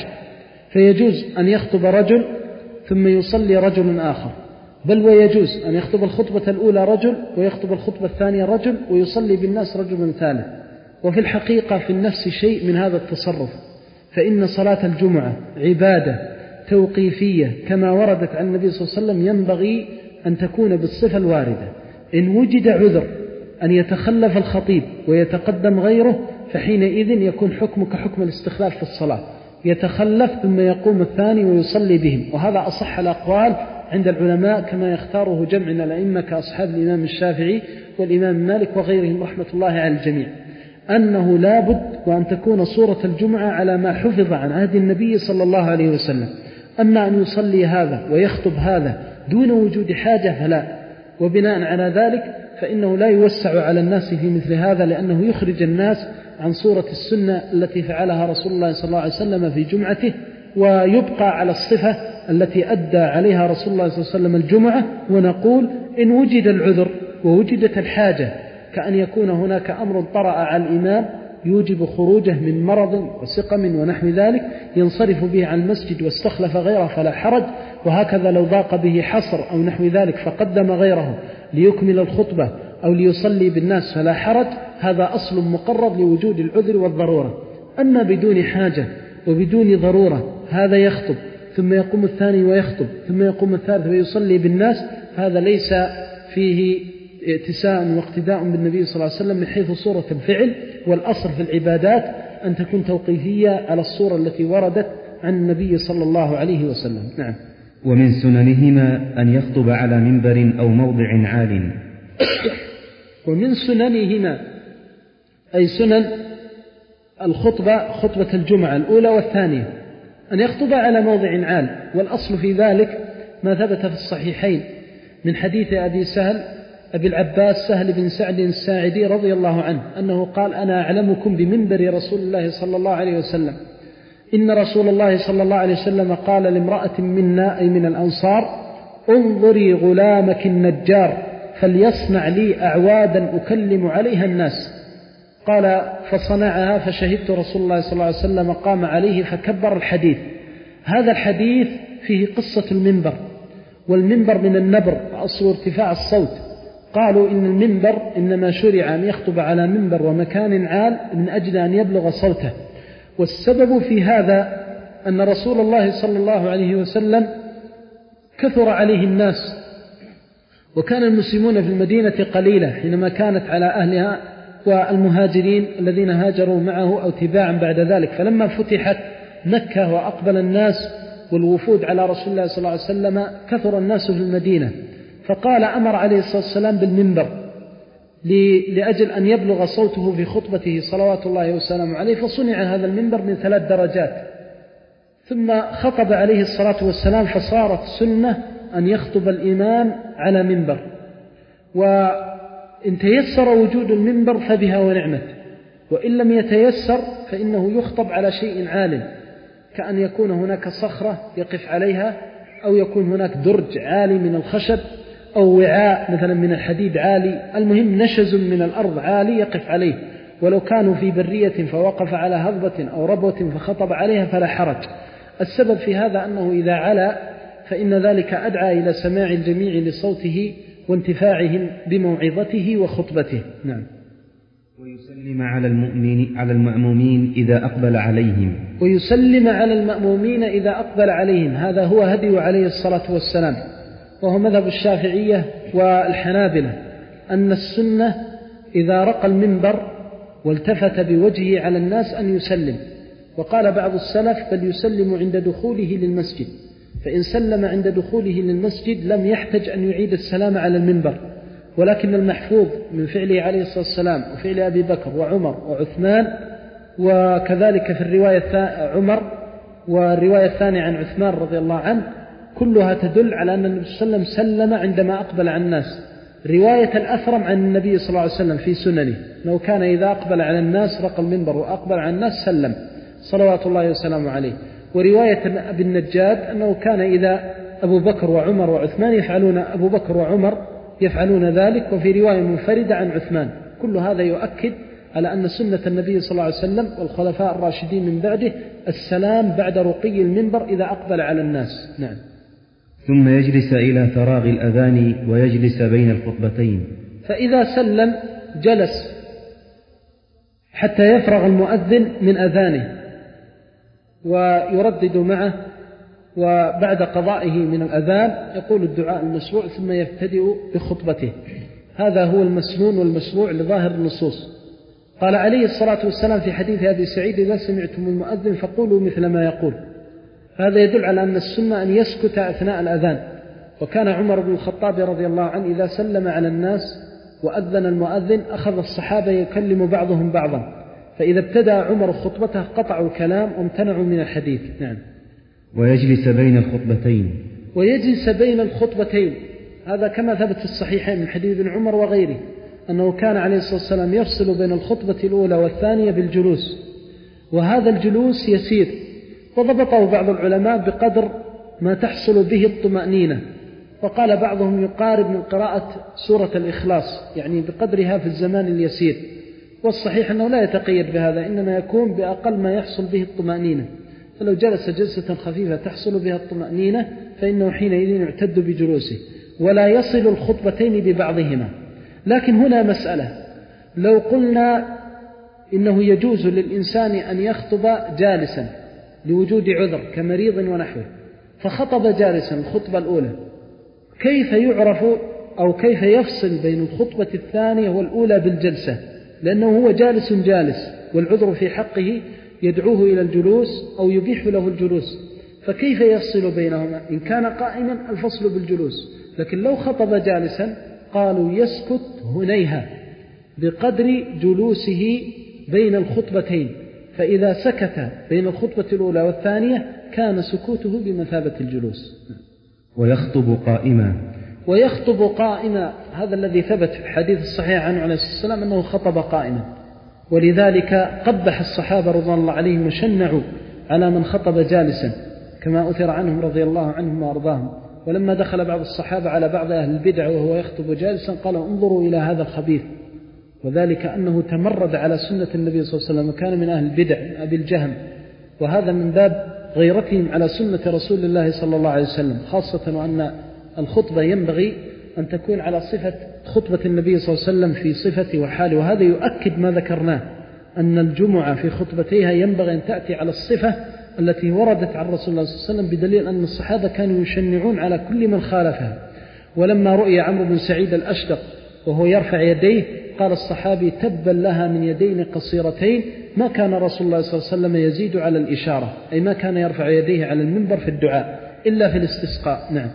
فيجوز أن يخطب رجل ثم يصلي رجل آخر، بل ويجوز أن يخطب الخطبة الأولى رجل ويخطب الخطبة الثانية رجل ويصلي بالناس رجل ثالث. وفي الحقيقة في النفس شيء من هذا التصرف، فإن صلاة الجمعة عبادة توقيفية كما وردت عن النبي صلى الله عليه وسلم، ينبغي أن تكون بالصفة الواردة. إن وجد عذر أن يتخلف الخطيب ويتقدم غيره فحينئذ يكون حكمك حكم الاستخلاف في الصلاة، يتخلف ثم يقوم الثاني ويصلي بهم. وهذا أصح الأقوال عند العلماء كما يختاره جمع من الأئمة كأصحاب الإمام الشافعي والإمام مالك وغيرهم رحمة الله على الجميع، أنه لا بد وأن تكون صورة الجمعة على ما حفظ عن عهد النبي صلى الله عليه وسلم. أما أن يصلي هذا ويخطب هذا دون وجود حاجة فلا. وبناء على ذلك فإنه لا يوسع على الناس في مثل هذا، لأنه يخرج الناس عن صورة السنة التي فعلها رسول الله صلى الله عليه وسلم في جمعته، ويبقى على الصفة التي أدى عليها رسول الله صلى الله عليه وسلم الجمعة. ونقول إن وجد العذر ووجدت الحاجة كأن يكون هناك أمر طرأ على الإمام يوجب خروجه من مرض وسقم ونحو ذلك ينصرف به عن المسجد واستخلف غيره فلا حرج. وهكذا لو ضاق به حصر أو نحو ذلك فقدم غيره ليكمل الخطبة أو ليصلي بالناس فلا حرج. هذا أصل مقرر لوجود العذر والضرورة. أما بدون حاجة وبدون ضرورة هذا يخطب ثم يقوم الثاني ويخطب ثم يقوم الثالث ويصلي بالناس، هذا ليس فيه ائتساء واقتداء بالنبي صلى الله عليه وسلم من حيث صورة الفعل. والأصل في العبادات أن تكون توقيفية على الصورة التي وردت عن النبي صلى الله عليه وسلم. نعم. ومن سننهما أن يخطب على منبر أو موضع عال. ومن سننهما أي سنن الخطبة خطبة الجمعة الأولى والثانية أن يخطب على موضع عال. والأصل في ذلك ما ثبت في الصحيحين من حديث أبي سهل أبي العباس سهل بن سعد الساعدي رضي الله عنه أنه قال أنا أعلمكم بمنبر رسول الله صلى الله عليه وسلم، إن رسول الله صلى الله عليه وسلم قال لامرأة منا أي من الأنصار انظري غلامك النجار فليصنع لي أعوادا أكلم عليها الناس. قال فصنعها فشهدت رسول الله صلى الله عليه وسلم قام عليه فكبر الحديث. هذا الحديث فيه قصة المنبر، والمنبر من النبر أصل ارتفاع الصوت. قالوا إن المنبر إنما شرع أن يخطب على منبر ومكان عال من أجل أن يبلغ صوته. والسبب في هذا أن رسول الله صلى الله عليه وسلم كثر عليه الناس، وكان المسلمون في المدينة قليلة حينما كانت على أهلها والمهاجرين الذين هاجروا معه أو تباعا بعد ذلك. فلما فتحت مكة وأقبل الناس والوفود على رسول الله صلى الله عليه وسلم كثر الناس في المدينة، فقال أمر عليه الصلاة والسلام بالمنبر لأجل أن يبلغ صوته في خطبته صلوات الله وسلامه عليه. فصنع هذا المنبر من ثلاث درجات، ثم خطب عليه الصلاة والسلام فصارت سنة أن يخطب الإمام على منبر. وإن تيسر وجود المنبر فبها ونعمت، وإن لم يتيسر فإنه يخطب على شيء عال، كأن يكون هناك صخرة يقف عليها، أو يكون هناك درج عالي من الخشب، أو وعاء مثلا من الحديد عالي، المهم نشز من الأرض عالي يقف عليه. ولو كانوا في برية فوقف على هضبة أو ربوة فخطب عليها فلا حرج. السبب في هذا أنه إذا علا فإن ذلك أدعى إلى سماع الجميع لصوته وانتفاعهم بموعظته وخطبته. نعم. ويسلم على المؤمنين على المأمومين إذا أقبل عليهم ويسلم على المأمومين إذا أقبل عليهم. هذا هو هدي عليه الصلاة والسلام، وهو مذهب الشافعية والحنابلة، أن السنة إذا رقى المنبر والتفت بوجهه على الناس أن يسلم. وقال بعض السلف بل يسلم عند دخوله للمسجد، فإن سلم عند دخوله للمسجد لم يحتج أن يعيد السلام على المنبر. ولكن المحفوظ من فعله عليه الصلاة والسلام وفعل أبي بكر وعمر وعثمان، وكذلك في الرواية عمر والرواية الثانية عن عثمان رضي الله عنه، كلها تدل على أن النبي صلى الله عليه وسلم سلم عندما أقبل على الناس. رواية الأثرم عن النبي صلى الله عليه وسلم في سننه لو كان إذا أقبل على الناس رقى المنبر وأقبل على الناس سلم صلوات الله وسلامه عليه. ورواية أبي النجاد أنه كان إذا أبو بكر وعمر وعثمان يفعلون أبو بكر وعمر يفعلون ذلك، وفي رواية منفردة عن عثمان. كل هذا يؤكد على أن سنة النبي صلى الله عليه وسلم والخلفاء الراشدين من بعده السلام بعد رقي المنبر إذا أقبل على الناس. نعم. ثم يجلس إلى فراغ الأذان ويجلس بين الخطبتين. فإذا سلم جلس حتى يفرغ المؤذن من أذانه ويردد معه، وبعد قضائه من الأذان يقول الدعاء المشروع ثم يبتدئ بخطبته. هذا هو المسنون والمشروع لظاهر النصوص. قال عليه الصلاة والسلام في حديث أبي سعيد إذا سمعتم المؤذن فقولوا مثل ما يقول. هذا يدل على أن السنة أن يسكت أثناء الأذان. وكان عمر بن الخطاب رضي الله عنه إذا سلم على الناس وأذن المؤذن أخذ الصحابة يكلم بعضهم بعضا، فإذا ابتدأ عمر خطبته قطعوا الكلام وامتنعوا من الحديث. نعم. ويجلس بين الخطبتين. ويجلس بين الخطبتين، هذا كما ثبت في الصحيحين من حديث ابن عمر وغيره أنه كان عليه الصلاة والسلام يفصل بين الخطبة الأولى والثانية بالجلوس، وهذا الجلوس يسير، وضبطه بعض العلماء بقدر ما تحصل به الطمأنينة، وقال بعضهم يقارب من قراءة سورة الإخلاص، يعني بقدرها في الزمان اليسير. والصحيح أنه لا يتقيد بهذا، إنما يكون بأقل ما يحصل به الطمأنينة. فلو جلس جلسة خفيفة تحصل بها الطمأنينة فإنه حينئذ يعتد بجلوسه، ولا يصل الخطبتين ببعضهما. لكن هنا مسألة، لو قلنا إنه يجوز للإنسان أن يخطب جالسا لوجود عذر كمريض ونحوه، فخطب جالسا الخطبة الأولى، كيف يعرف أو كيف يفصل بين الخطبة الثانية والأولى بالجلسة؟ لأنه هو جالس جالس والعذر في حقه يدعوه إلى الجلوس أو يبيح له الجلوس، فكيف يفصل بينهما؟ إن كان قائما الفصل بالجلوس، لكن لو خطب جالسا قالوا يسكت هنيها بقدر جلوسه بين الخطبتين، فإذا سكت بين الخطبة الأولى والثانية كان سكوته بمثابة الجلوس. ويخطب قائما. ويخطب قائما، هذا الذي ثبت في الحديث الصحيح عنه عليه الصلاة والسلام أنه خطب قائما، ولذلك قبح الصحابة رضوان الله عليهم وشنعوا على من خطب جالسا كما أثر عنهم رضي الله عنهم وأرضاهم. ولما دخل بعض الصحابة على بعض أهل البدع وهو يخطب جالسا قالوا انظروا إلى هذا الخبيث، وذلك أنه تمرد على سنة النبي صلى الله عليه وسلم وكان من أهل البدع أبي الجهم، وهذا من باب غيرتهم على سنة رسول الله صلى الله عليه وسلم، خاصة وأن الخطبة ينبغي أن تكون على صفة خطبة النبي صلى الله عليه وسلم في صفته وحاله. وهذا يؤكد ما ذكرناه أن الجمعة في خطبتيها ينبغي أن تأتي على الصفة التي وردت عن رسول الله صلى الله عليه وسلم، بدليل أن الصحابة كانوا يشنعون على كل من خالفها. ولما رؤي عمرو بن سعيد الأشدق وهو يرفع يديه قال الصحابي تبا لها من يدين قصيرتين ما كان رسول الله صلى الله عليه وسلم يزيد على الإشارة، أي ما كان يرفع يديه على المنبر في الدعاء إلا في الاستسقاء. نعم.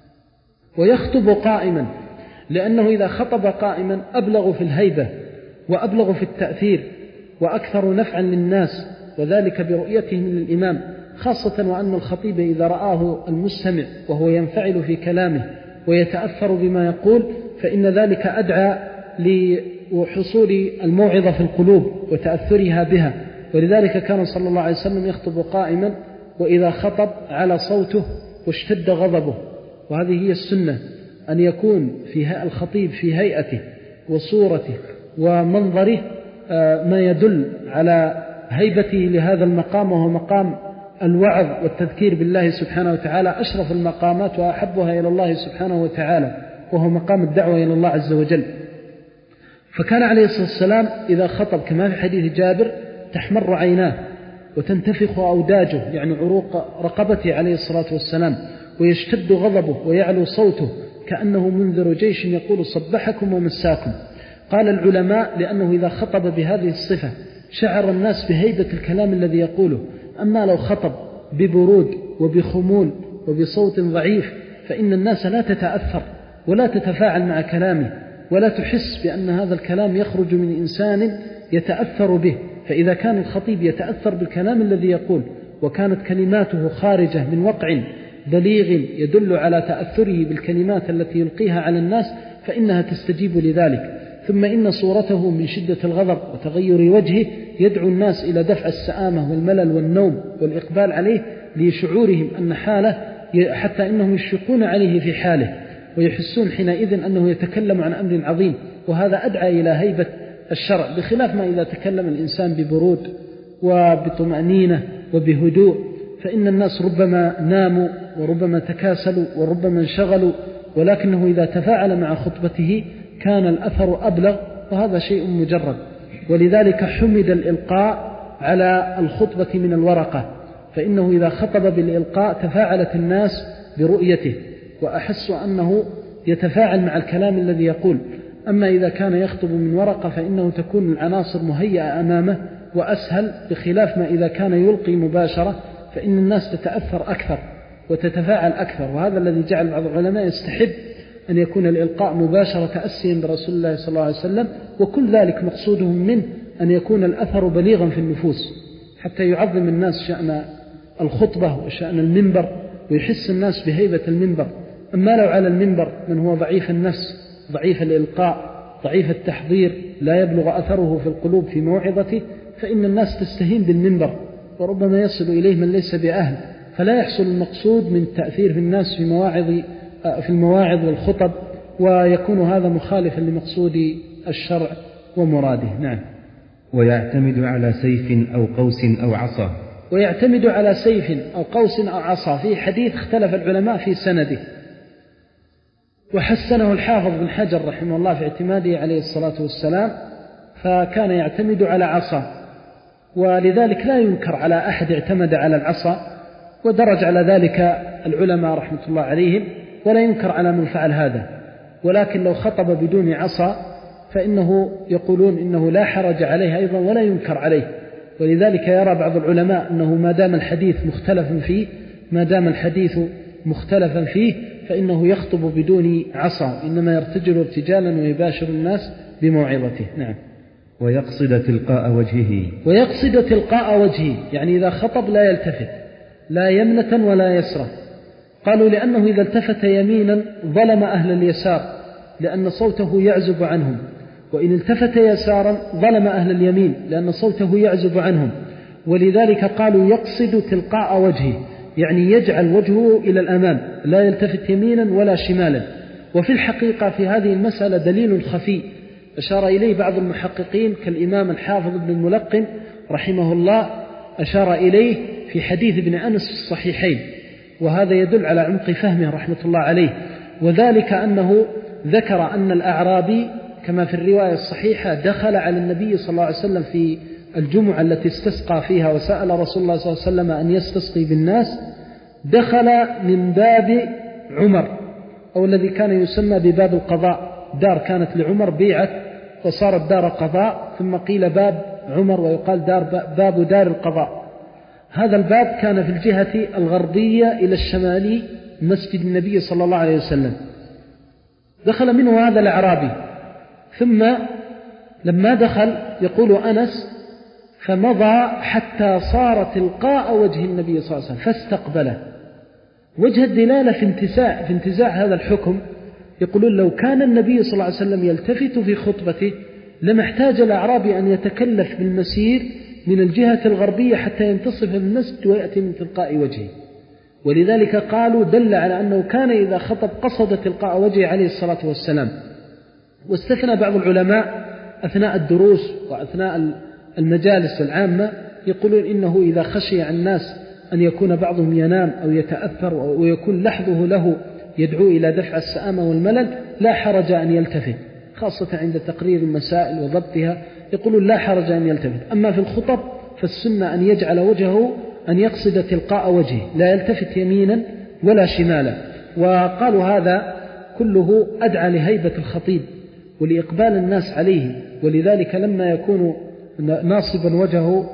ويخطب قائما، لأنه إذا خطب قائما أبلغ في الهيبة وأبلغ في التأثير وأكثر نفعا للناس، وذلك برؤيته من الإمام، خاصة وأن الخطيب إذا رآه المستمع وهو ينفعل في كلامه ويتأثر بما يقول فإن ذلك أدعى لحصول الموعظة في القلوب وتأثرها بها. ولذلك كان صلى الله عليه وسلم يخطب قائما، وإذا خطب على صوته واشتد غضبه. وهذه هي السنة، أن يكون في الخطيب في هيئته وصورته ومنظره ما يدل على هيبته لهذا المقام، وهو مقام الوعظ والتذكير بالله سبحانه وتعالى، أشرف المقامات وأحبها إلى الله سبحانه وتعالى، وهو مقام الدعوة إلى الله عز وجل. فكان عليه الصلاة والسلام إذا خطب كما في حديث جابر تحمر عيناه وتنتفخ أوداجه يعني عروق رقبته عليه الصلاة والسلام، ويشتد غضبه ويعلو صوته كأنه منذر جيش يقول صبحكم ومساكم. قال العلماء لأنه إذا خطب بهذه الصفة شعر الناس بهيبة الكلام الذي يقوله. أما لو خطب ببرود وبخمول وبصوت ضعيف فإن الناس لا تتأثر ولا تتفاعل مع كلامه ولا تحس بأن هذا الكلام يخرج من إنسان يتأثر به. فإذا كان الخطيب يتأثر بالكلام الذي يقول وكانت كلماته خارجة من وقع بليغ يدل على تأثره بالكلمات التي يلقيها على الناس فإنها تستجيب لذلك. ثم إن صورته من شدة الغضب وتغير وجهه يدعو الناس إلى دفع السآمة والملل والنوم والإقبال عليه لشعورهم أن حاله، حتى إنهم يشفقون عليه في حاله ويحسون حينئذ أنه يتكلم عن أمر عظيم، وهذا أدعى إلى هيبة الشرع، بخلاف ما إذا تكلم الإنسان ببرود وبطمأنينة وبهدوء فإن الناس ربما ناموا وربما تكاسلوا وربما انشغلوا، ولكنه إذا تفاعل مع خطبته كان الأثر أبلغ، وهذا شيء مجرد. ولذلك حمد الإلقاء على الخطبة من الورقة، فإنه إذا خطب بالإلقاء تفاعلت الناس برؤيته وأحسوا أنه يتفاعل مع الكلام الذي يقول. أما إذا كان يخطب من ورقة فإنه تكون العناصر مهيئة أمامه وأسهل، بخلاف ما إذا كان يلقي مباشرة فإن الناس تتأثر أكثر وتتفاعل أكثر. وهذا الذي جعل بعض العلماء يستحب أن يكون الإلقاء مباشرة تأسيا برسول الله صلى الله عليه وسلم، وكل ذلك مقصودهم منه أن يكون الأثر بليغا في النفوس حتى يعظم الناس شأن الخطبة وشأن المنبر ويحس الناس بهيبة المنبر. أما لو على المنبر من هو ضعيف النفس ضعيف الإلقاء ضعيف التحضير لا يبلغ أثره في القلوب في موعظته فإن الناس تستهين بالمنبر وربما يصل إليه من ليس بأهل، فلا يحصل المقصود من التأثير في الناس في مواعظ في المواعظ والخطب، ويكون هذا مخالفا لمقصود الشرع ومراده. نعم. ويعتمد على سيف أو قوس أو عصا. ويعتمد على سيف أو قوس أو عصا. في حديث اختلف العلماء في سنده، وحسنه الحافظ بن حجر رحمه الله في اعتماده عليه الصلاة والسلام، فكان يعتمد على عصا، ولذلك لا ينكر على أحد اعتمد على العصا، ودرج على ذلك العلماء رحمة الله عليهم، ولا ينكر على من فعل هذا. ولكن لو خطب بدون عصا فإنه يقولون إنه لا حرج عليه أيضا ولا ينكر عليه. ولذلك يرى بعض العلماء أنه ما دام الحديث مختلف فيه ما دام الحديث مختلفا فيه فإنه يخطب بدون عصا، إنما يرتجل ارتجالا ويباشر الناس بموعظته. نعم. ويقصد تلقاء وجهه. ويقصد تلقاء وجهه يعني إذا خطب لا يلتفت لا يمنة ولا يسرة. قالوا لأنه إذا التفت يمينا ظلم أهل اليسار لأن صوته يعزب عنهم، وإن التفت يسارا ظلم أهل اليمين لأن صوته يعزب عنهم. ولذلك قالوا يقصد تلقاء وجهه يعني يجعل وجهه إلى الأمام لا يلتفت يمينا ولا شمالا. وفي الحقيقة في هذه المسألة دليل خفي أشار إليه بعض المحققين كالإمام الحافظ ابن الملقن رحمه الله، أشار إليه في حديث ابن أنس في الصحيحين، وهذا يدل على عمق فهمه رحمة الله عليه. وذلك أنه ذكر أن الأعرابي كما في الرواية الصحيحة دخل على النبي صلى الله عليه وسلم في الجمعة التي استسقى فيها وسأل رسول الله صلى الله عليه وسلم أن يستسقي بالناس، دخل من باب عمر أو الذي كان يسمى بباب القضاء، دار كانت لعمر بيعت وصارت دار قضاء، ثم قيل باب عمر ويقال دار باب دار القضاء. هذا الباب كان في الجهة الغربية إلى الشمالي مسجد النبي صلى الله عليه وسلم. دخل منه هذا الأعرابي، ثم لما دخل يقول أنس فمضى حتى صار تلقاء وجه النبي صلى الله عليه وسلم فاستقبله. وجه الدلالة في انتزاع, في انتزاع هذا الحكم، يقولون لو كان النبي صلى الله عليه وسلم يلتفت في خطبته لما احتاج الأعرابي أن يتكلف بالمسير من الجهة الغربية حتى ينتصف المسجد ويأتي من تلقاء وجهه. ولذلك قالوا دل على أنه كان إذا خطب قصد تلقاء وجهه عليه الصلاة والسلام. واستثنى بعض العلماء أثناء الدروس وأثناء المجالس العامة، يقولون إنه إذا خشي عن الناس أن يكون بعضهم ينام أو يتأثر ويكون لحظه له يدعو إلى دفع السآمة والملل لا حرج أن يلتفت. خاصة عند تقرير المسائل وضبطها يقولون لا حرج أن يلتفت. أما في الخطب فالسنة أن يجعل وجهه أن يقصد تلقاء وجهه لا يلتفت يمينا ولا شمالا. وقالوا هذا كله أدعى لهيبة الخطيب ولإقبال الناس عليه، ولذلك لما يكون ناصبا وجهه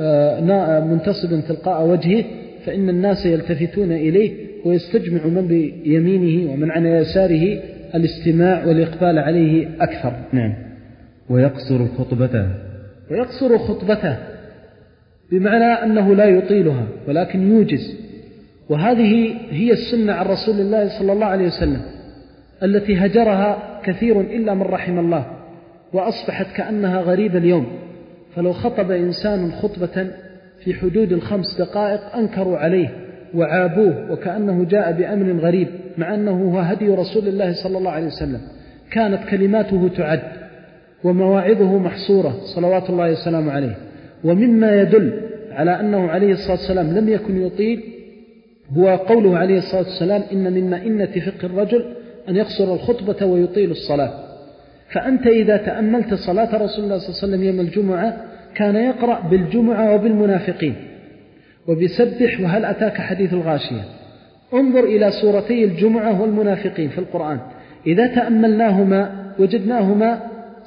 منتصبا تلقاء وجهه فإن الناس يلتفتون إليه ويستجمع من بيمينه ومن عن يساره الاستماع والإقبال عليه أكثر. نعم. ويقصر خطبته ويقصر خطبته بمعنى أنه لا يطيلها ولكن يوجز. وهذه هي السنة عن رسول الله صلى الله عليه وسلم التي هجرها كثير إلا من رحم الله وأصبحت كأنها غريبة اليوم. فلو خطب إنسان خطبة في حدود الخمس دقائق أنكروا عليه وعابوه وكأنه جاء بأمر غريب، مع أنه هو هدي رسول الله صلى الله عليه وسلم. كانت كلماته تعد ومواعظه محصورة صلوات الله وسلامه عليه. ومما يدل على أنه عليه الصلاة والسلام لم يكن يطيل هو قوله عليه الصلاة والسلام: إن من مئنة فقه الرجل أن يقصر الخطبة ويطيل الصلاة. فأنت إذا تأملت صلاة رسول الله صلى الله عليه وسلم يوم الجمعة كان يقرأ بالجمعة وبالمنافقين وبسبح وهل أتاك حديث الغاشية. انظر إلى سورتي الجمعة والمنافقين في القرآن، إذا تأملناهما وجدناهما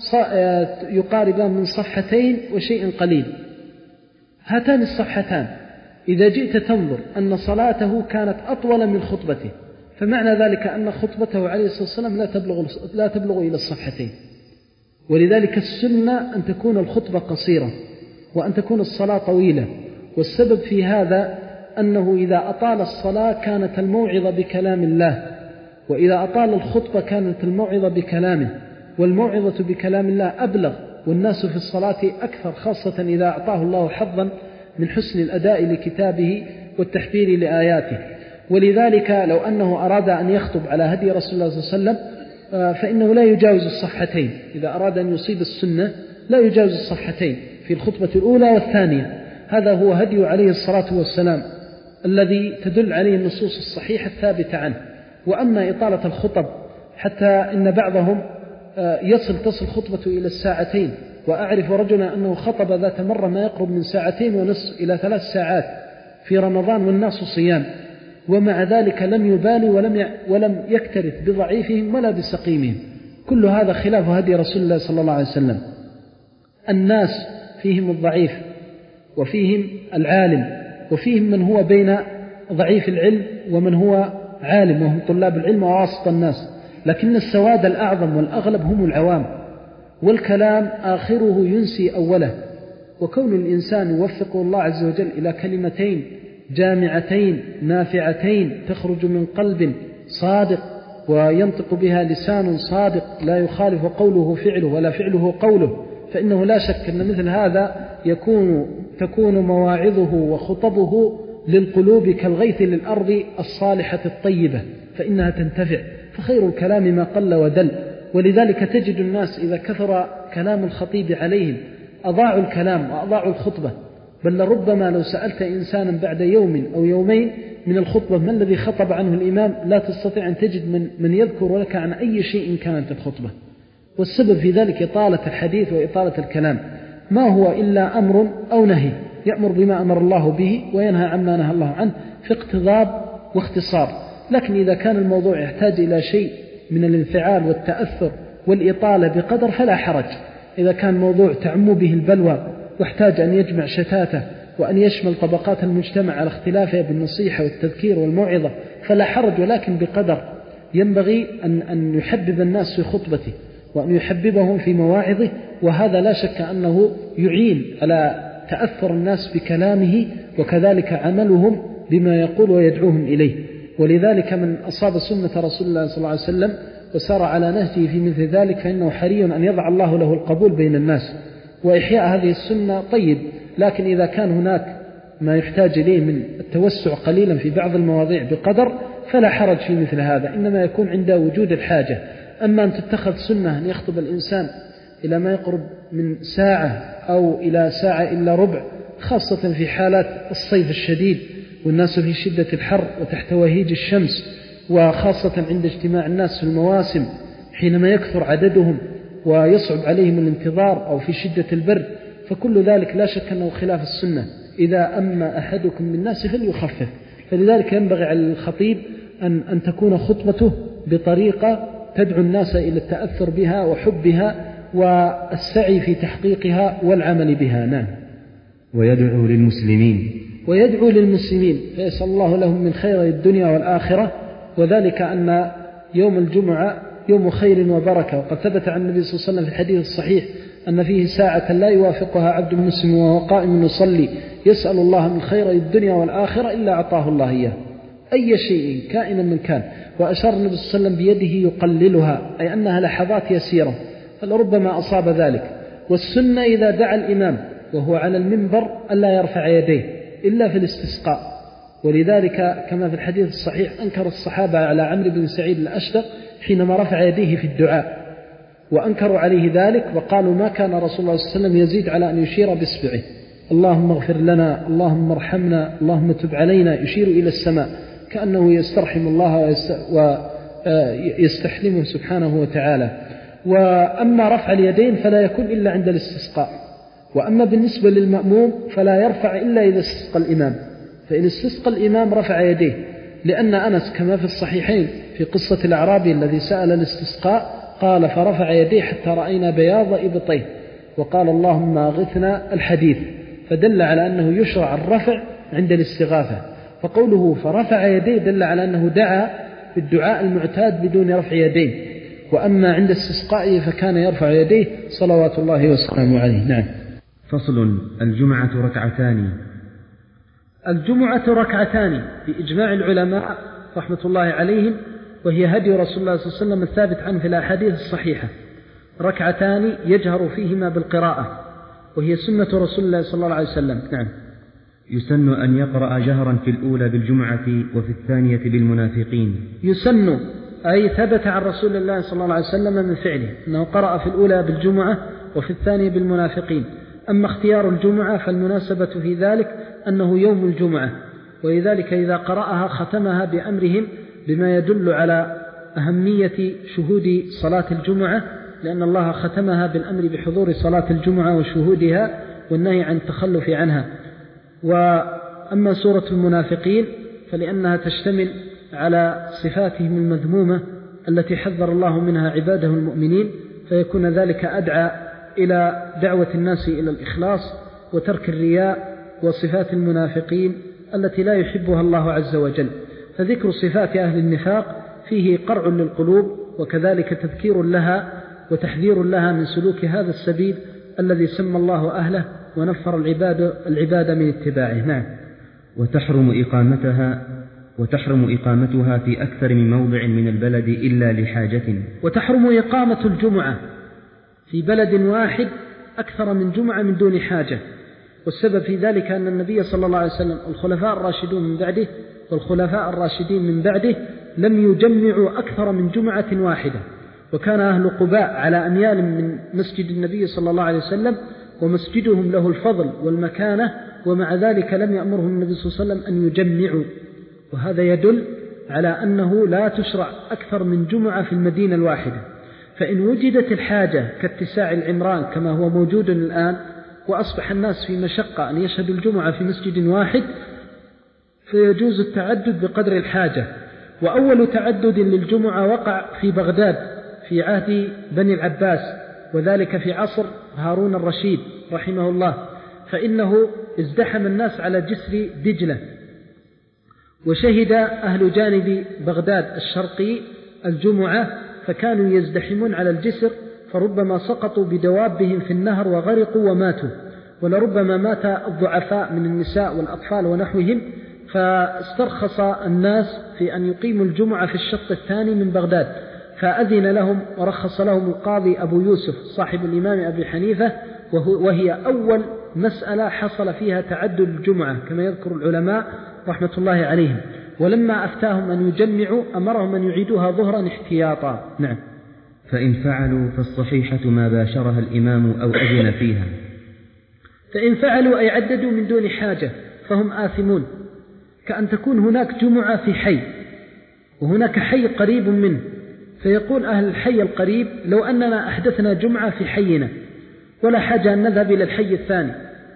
يقاربان من صفحتين وشيء قليل. هاتان الصفحتان إذا جئت تنظر أن صلاته كانت أطول من خطبته، فمعنى ذلك أن خطبته عليه الصلاة والسلام لا تبلغ, لا تبلغ إلى الصفحتين. ولذلك السنة أن تكون الخطبة قصيرة وأن تكون الصلاة طويلة. والسبب في هذا أنه إذا أطال الصلاة كانت الموعظة بكلام الله، وإذا أطال الخطبة كانت الموعظة بكلامه، والموعظة بكلام الله أبلغ والناس في الصلاة أكثر، خاصة إذا أعطاه الله حظا من حسن الأداء لكتابه والتحبير لآياته. ولذلك لو أنه أراد أن يخطب على هدي رسول الله صلى الله عليه وسلم فإنه لا يجاوز الصفحتين. إذا أراد أن يصيب السنة لا يجاوز الصفحتين في الخطبة الأولى والثانية. هذا هو هدي عليه الصلاة والسلام الذي تدل عليه النصوص الصحيحة الثابتة عنه. وأما إطالة الخطب حتى إن بعضهم يصل تصل خطبته إلى الساعتين، وأعرف رجلا أنه خطب ذات مرة ما يقرب من ساعتين ونصف إلى ثلاث ساعات في رمضان والناس صيام، ومع ذلك لم يبالي ولم ولم يكترث بضعيفهم ولا بسقيمهم. كل هذا خلاف هدي رسول الله صلى الله عليه وسلم. الناس فيهم الضعيف وفيهم العالم وفيهم من هو بين ضعيف العلم ومن هو عالم، وهم طلاب العلم وواسط الناس. لكن السواد الأعظم والأغلب هم العوام، والكلام آخره ينسي أوله. وكون الإنسان يوفقه الله عز وجل إلى كلمتين جامعتين نافعتين تخرج من قلب صادق وينطق بها لسان صادق لا يخالف قوله فعله ولا فعله قوله، فإنه لا شك أن مثل هذا يكون تكون مواعظه وخطبه للقلوب كالغيث للأرض الصالحة الطيبة، فإنها تنتفع. فخير الكلام ما قل ودل. ولذلك تجد الناس إذا كثر كلام الخطيب عليهم أضاعوا الكلام وأضاعوا الخطبة. بل لربما لو سألت إنسانا بعد يوم أو يومين من الخطبة ما الذي خطب عنه الإمام لا تستطيع أن تجد من, من يذكر لك عن أي شيء كانت الخطبة. والسبب في ذلك إطالة الحديث وإطالة الكلام، ما هو إلا أمر أو نهي، يأمر بما أمر الله به وينهى عما نهى الله عنه في اقتضاب واختصار. لكن إذا كان الموضوع يحتاج إلى شيء من الانفعال والتأثر والإطالة بقدر فلا حرج. إذا كان موضوع تعم به البلوى واحتاج أن يجمع شتاته وأن يشمل طبقات المجتمع على اختلافه بالنصيحة والتذكير والموعظة فلا حرج، ولكن بقدر. ينبغي أن, أن يحبب الناس في خطبته وأن يحببهم في مواعظه، وهذا لا شك أنه يعين على تأثر الناس بكلامه وكذلك عملهم بما يقول ويدعوهم إليه. ولذلك من أصاب سنة رسول الله صلى الله عليه وسلم وسار على نهجه في مثل ذلك فإنه حري أن يضع الله له القبول بين الناس. وإحياء هذه السنة طيب، لكن إذا كان هناك ما يحتاج إليه من التوسع قليلا في بعض المواضيع بقدر فلا حرج في مثل هذا، إنما يكون عند وجود الحاجة. أما أن تتخذ سنة أن يخطب الإنسان إلى ما يقرب من ساعة أو إلى ساعة إلا ربع، خاصة في حالات الصيف الشديد والناس في شدة الحر وتحت وهيج الشمس، وخاصة عند اجتماع الناس في المواسم حينما يكثر عددهم ويصعب عليهم الانتظار أو في شدة البرد، فكل ذلك لا شك أنه خلاف السنة. إذا أما أحدكم بالناس فليخفف. فلذلك ينبغي على الخطيب أن, أن تكون خطبته بطريقة تدعو الناس إلى التأثر بها وحبها والسعي في تحقيقها والعمل بها. نعم. ويدعو للمسلمين ويدعو للمسلمين فيسأل الله لهم من خير الدنيا والآخرة، وذلك أن يوم الجمعة يوم خير وبركة، وقد ثبت عن النبي صلى الله عليه وسلم في الحديث الصحيح أن فيه ساعة لا يوافقها عبد مسلم وهو قائم يصلي يسأل الله من خير الدنيا والآخرة إلا أعطاه الله إياه، أي شيء كائنا من كان. وأشار النبي صلى الله عليه وسلم بيده يقللها، أي أنها لحظات يسيرة، فلربما أصاب ذلك. والسنة إذا دعا الإمام وهو على المنبر ألا يرفع يديه إلا في الاستسقاء، ولذلك كما في الحديث الصحيح أنكر الصحابة على عمرو بن سعيد الأشدق حينما رفع يديه في الدعاء، وأنكروا عليه ذلك وقالوا ما كان رسول الله صلى الله عليه وسلم يزيد على أن يشير بإصبعه، اللهم اغفر لنا، اللهم ارحمنا، اللهم تب علينا، يشير إلى السماء كأنه يسترحم الله ويستحلمه سبحانه وتعالى. وأما رفع اليدين فلا يكون إلا عند الاستسقاء. وأما بالنسبة للمأموم فلا يرفع إلا إذا استسقى الإمام، فإن استسقى الإمام رفع يديه، لأن أنس كما في الصحيحين في قصة الأعرابي الذي سأل الاستسقاء قال فرفع يديه حتى رأينا بياض إبطيه وقال اللهم أغثنا الحديث، فدل على أنه يشرع الرفع عند الاستغاثة. فقوله فرفع يديه دل على أنه دعا في الدعاء المعتاد بدون رفع يديه، وأما عند استسقائه فكان يرفع يديه صلوات الله وسلامه عليه. نعم. فصل. الجمعة ركعتان. الجمعة ركعتان بإجماع العلماء رحمة الله عليهم، وهي هدي رسول الله صلى الله عليه وسلم الثابت عنه في الأحاديث الصحيحة، ركعتان يجهر فيهما بالقراءة، وهي سنة رسول الله صلى الله عليه وسلم. نعم. يسن أن يقرأ جهرا في الأولى بالجمعة وفي الثانية بالمنافقين. يسن أي ثبت عن رسول الله صلى الله عليه وسلم من فعله أنه قرأ في الأولى بالجمعة وفي الثانية بالمنافقين. أما اختيار الجمعة فالمناسبة في ذلك أنه يوم الجمعة، ولذلك إذا قرأها ختمها بأمرهم بما يدل على أهمية شهود صلاة الجمعة، لأن الله ختمها بالأمر بحضور صلاة الجمعة وشهودها والنهي عن التخلف عنها. وأما سورة المنافقين فلأنها تشتمل على صفاتهم المذمومة التي حذر الله منها عباده المؤمنين، فيكون ذلك أدعى إلى دعوة الناس إلى الإخلاص وترك الرياء وصفات المنافقين التي لا يحبها الله عز وجل. فذكر صفات أهل النفاق فيه قرع للقلوب، وكذلك تذكير لها وتحذير لها من سلوك هذا السبيل الذي سمى الله أهله ونفر العباد, العباد من اتباعه. نعم. وتحرم إقامتها وتحرم إقامتها في أكثر من موضع من البلد إلا لحاجة. وتحرم إقامة الجمعة في بلد واحد أكثر من جمعة من دون حاجة، والسبب في ذلك أن النبي صلى الله عليه وسلم الخلفاء الراشدون من بعده والخلفاء الراشدين من بعده لم يجمعوا أكثر من جمعة واحدة، وكان أهل قباء على أميال من مسجد النبي صلى الله عليه وسلم ومسجدهم له الفضل والمكانة، ومع ذلك لم يأمرهم النبي صلى الله عليه وسلم أن يجمعوا، وهذا يدل على أنه لا تشرع أكثر من جمعة في المدينة الواحدة. فإن وجدت الحاجة كاتساع العمران كما هو موجود الآن، وأصبح الناس في مشقة أن يشهدوا الجمعة في مسجد واحد، فيجوز التعدد بقدر الحاجة. وأول تعدد للجمعة وقع في بغداد في عهد بني العباس، وذلك في عصر هارون الرشيد رحمه الله، فإنه ازدحم الناس على جسر دجلة، وشهد أهل جانب بغداد الشرقي الجمعة فكانوا يزدحمون على الجسر، فربما سقطوا بدوابهم في النهر وغرقوا وماتوا، ولربما مات الضعفاء من النساء والأطفال ونحوهم، فاسترخص الناس في أن يقيموا الجمعة في الشط الثاني من بغداد، فأذن لهم ورخص لهم القاضي أبو يوسف صاحب الإمام أبي حنيفة، وهي أول مسألة حصل فيها تعدد الجمعة كما يذكر العلماء رحمة الله عليهم. ولما أفتاهم أن يجمعوا أمرهم أن يعيدوها ظهرا احتياطا. نعم. فإن فعلوا فالصحيحة ما باشرها الإمام أو أذن فيها. فإن فعلوا أي عددوا من دون حاجة فهم آثمون، كأن تكون هناك جمعة في حي وهناك حي قريب منه، فيقول أهل الحي القريب لو أننا أحدثنا جمعة في حينا ولا حاجة أن نذهب إلى الحي الثاني،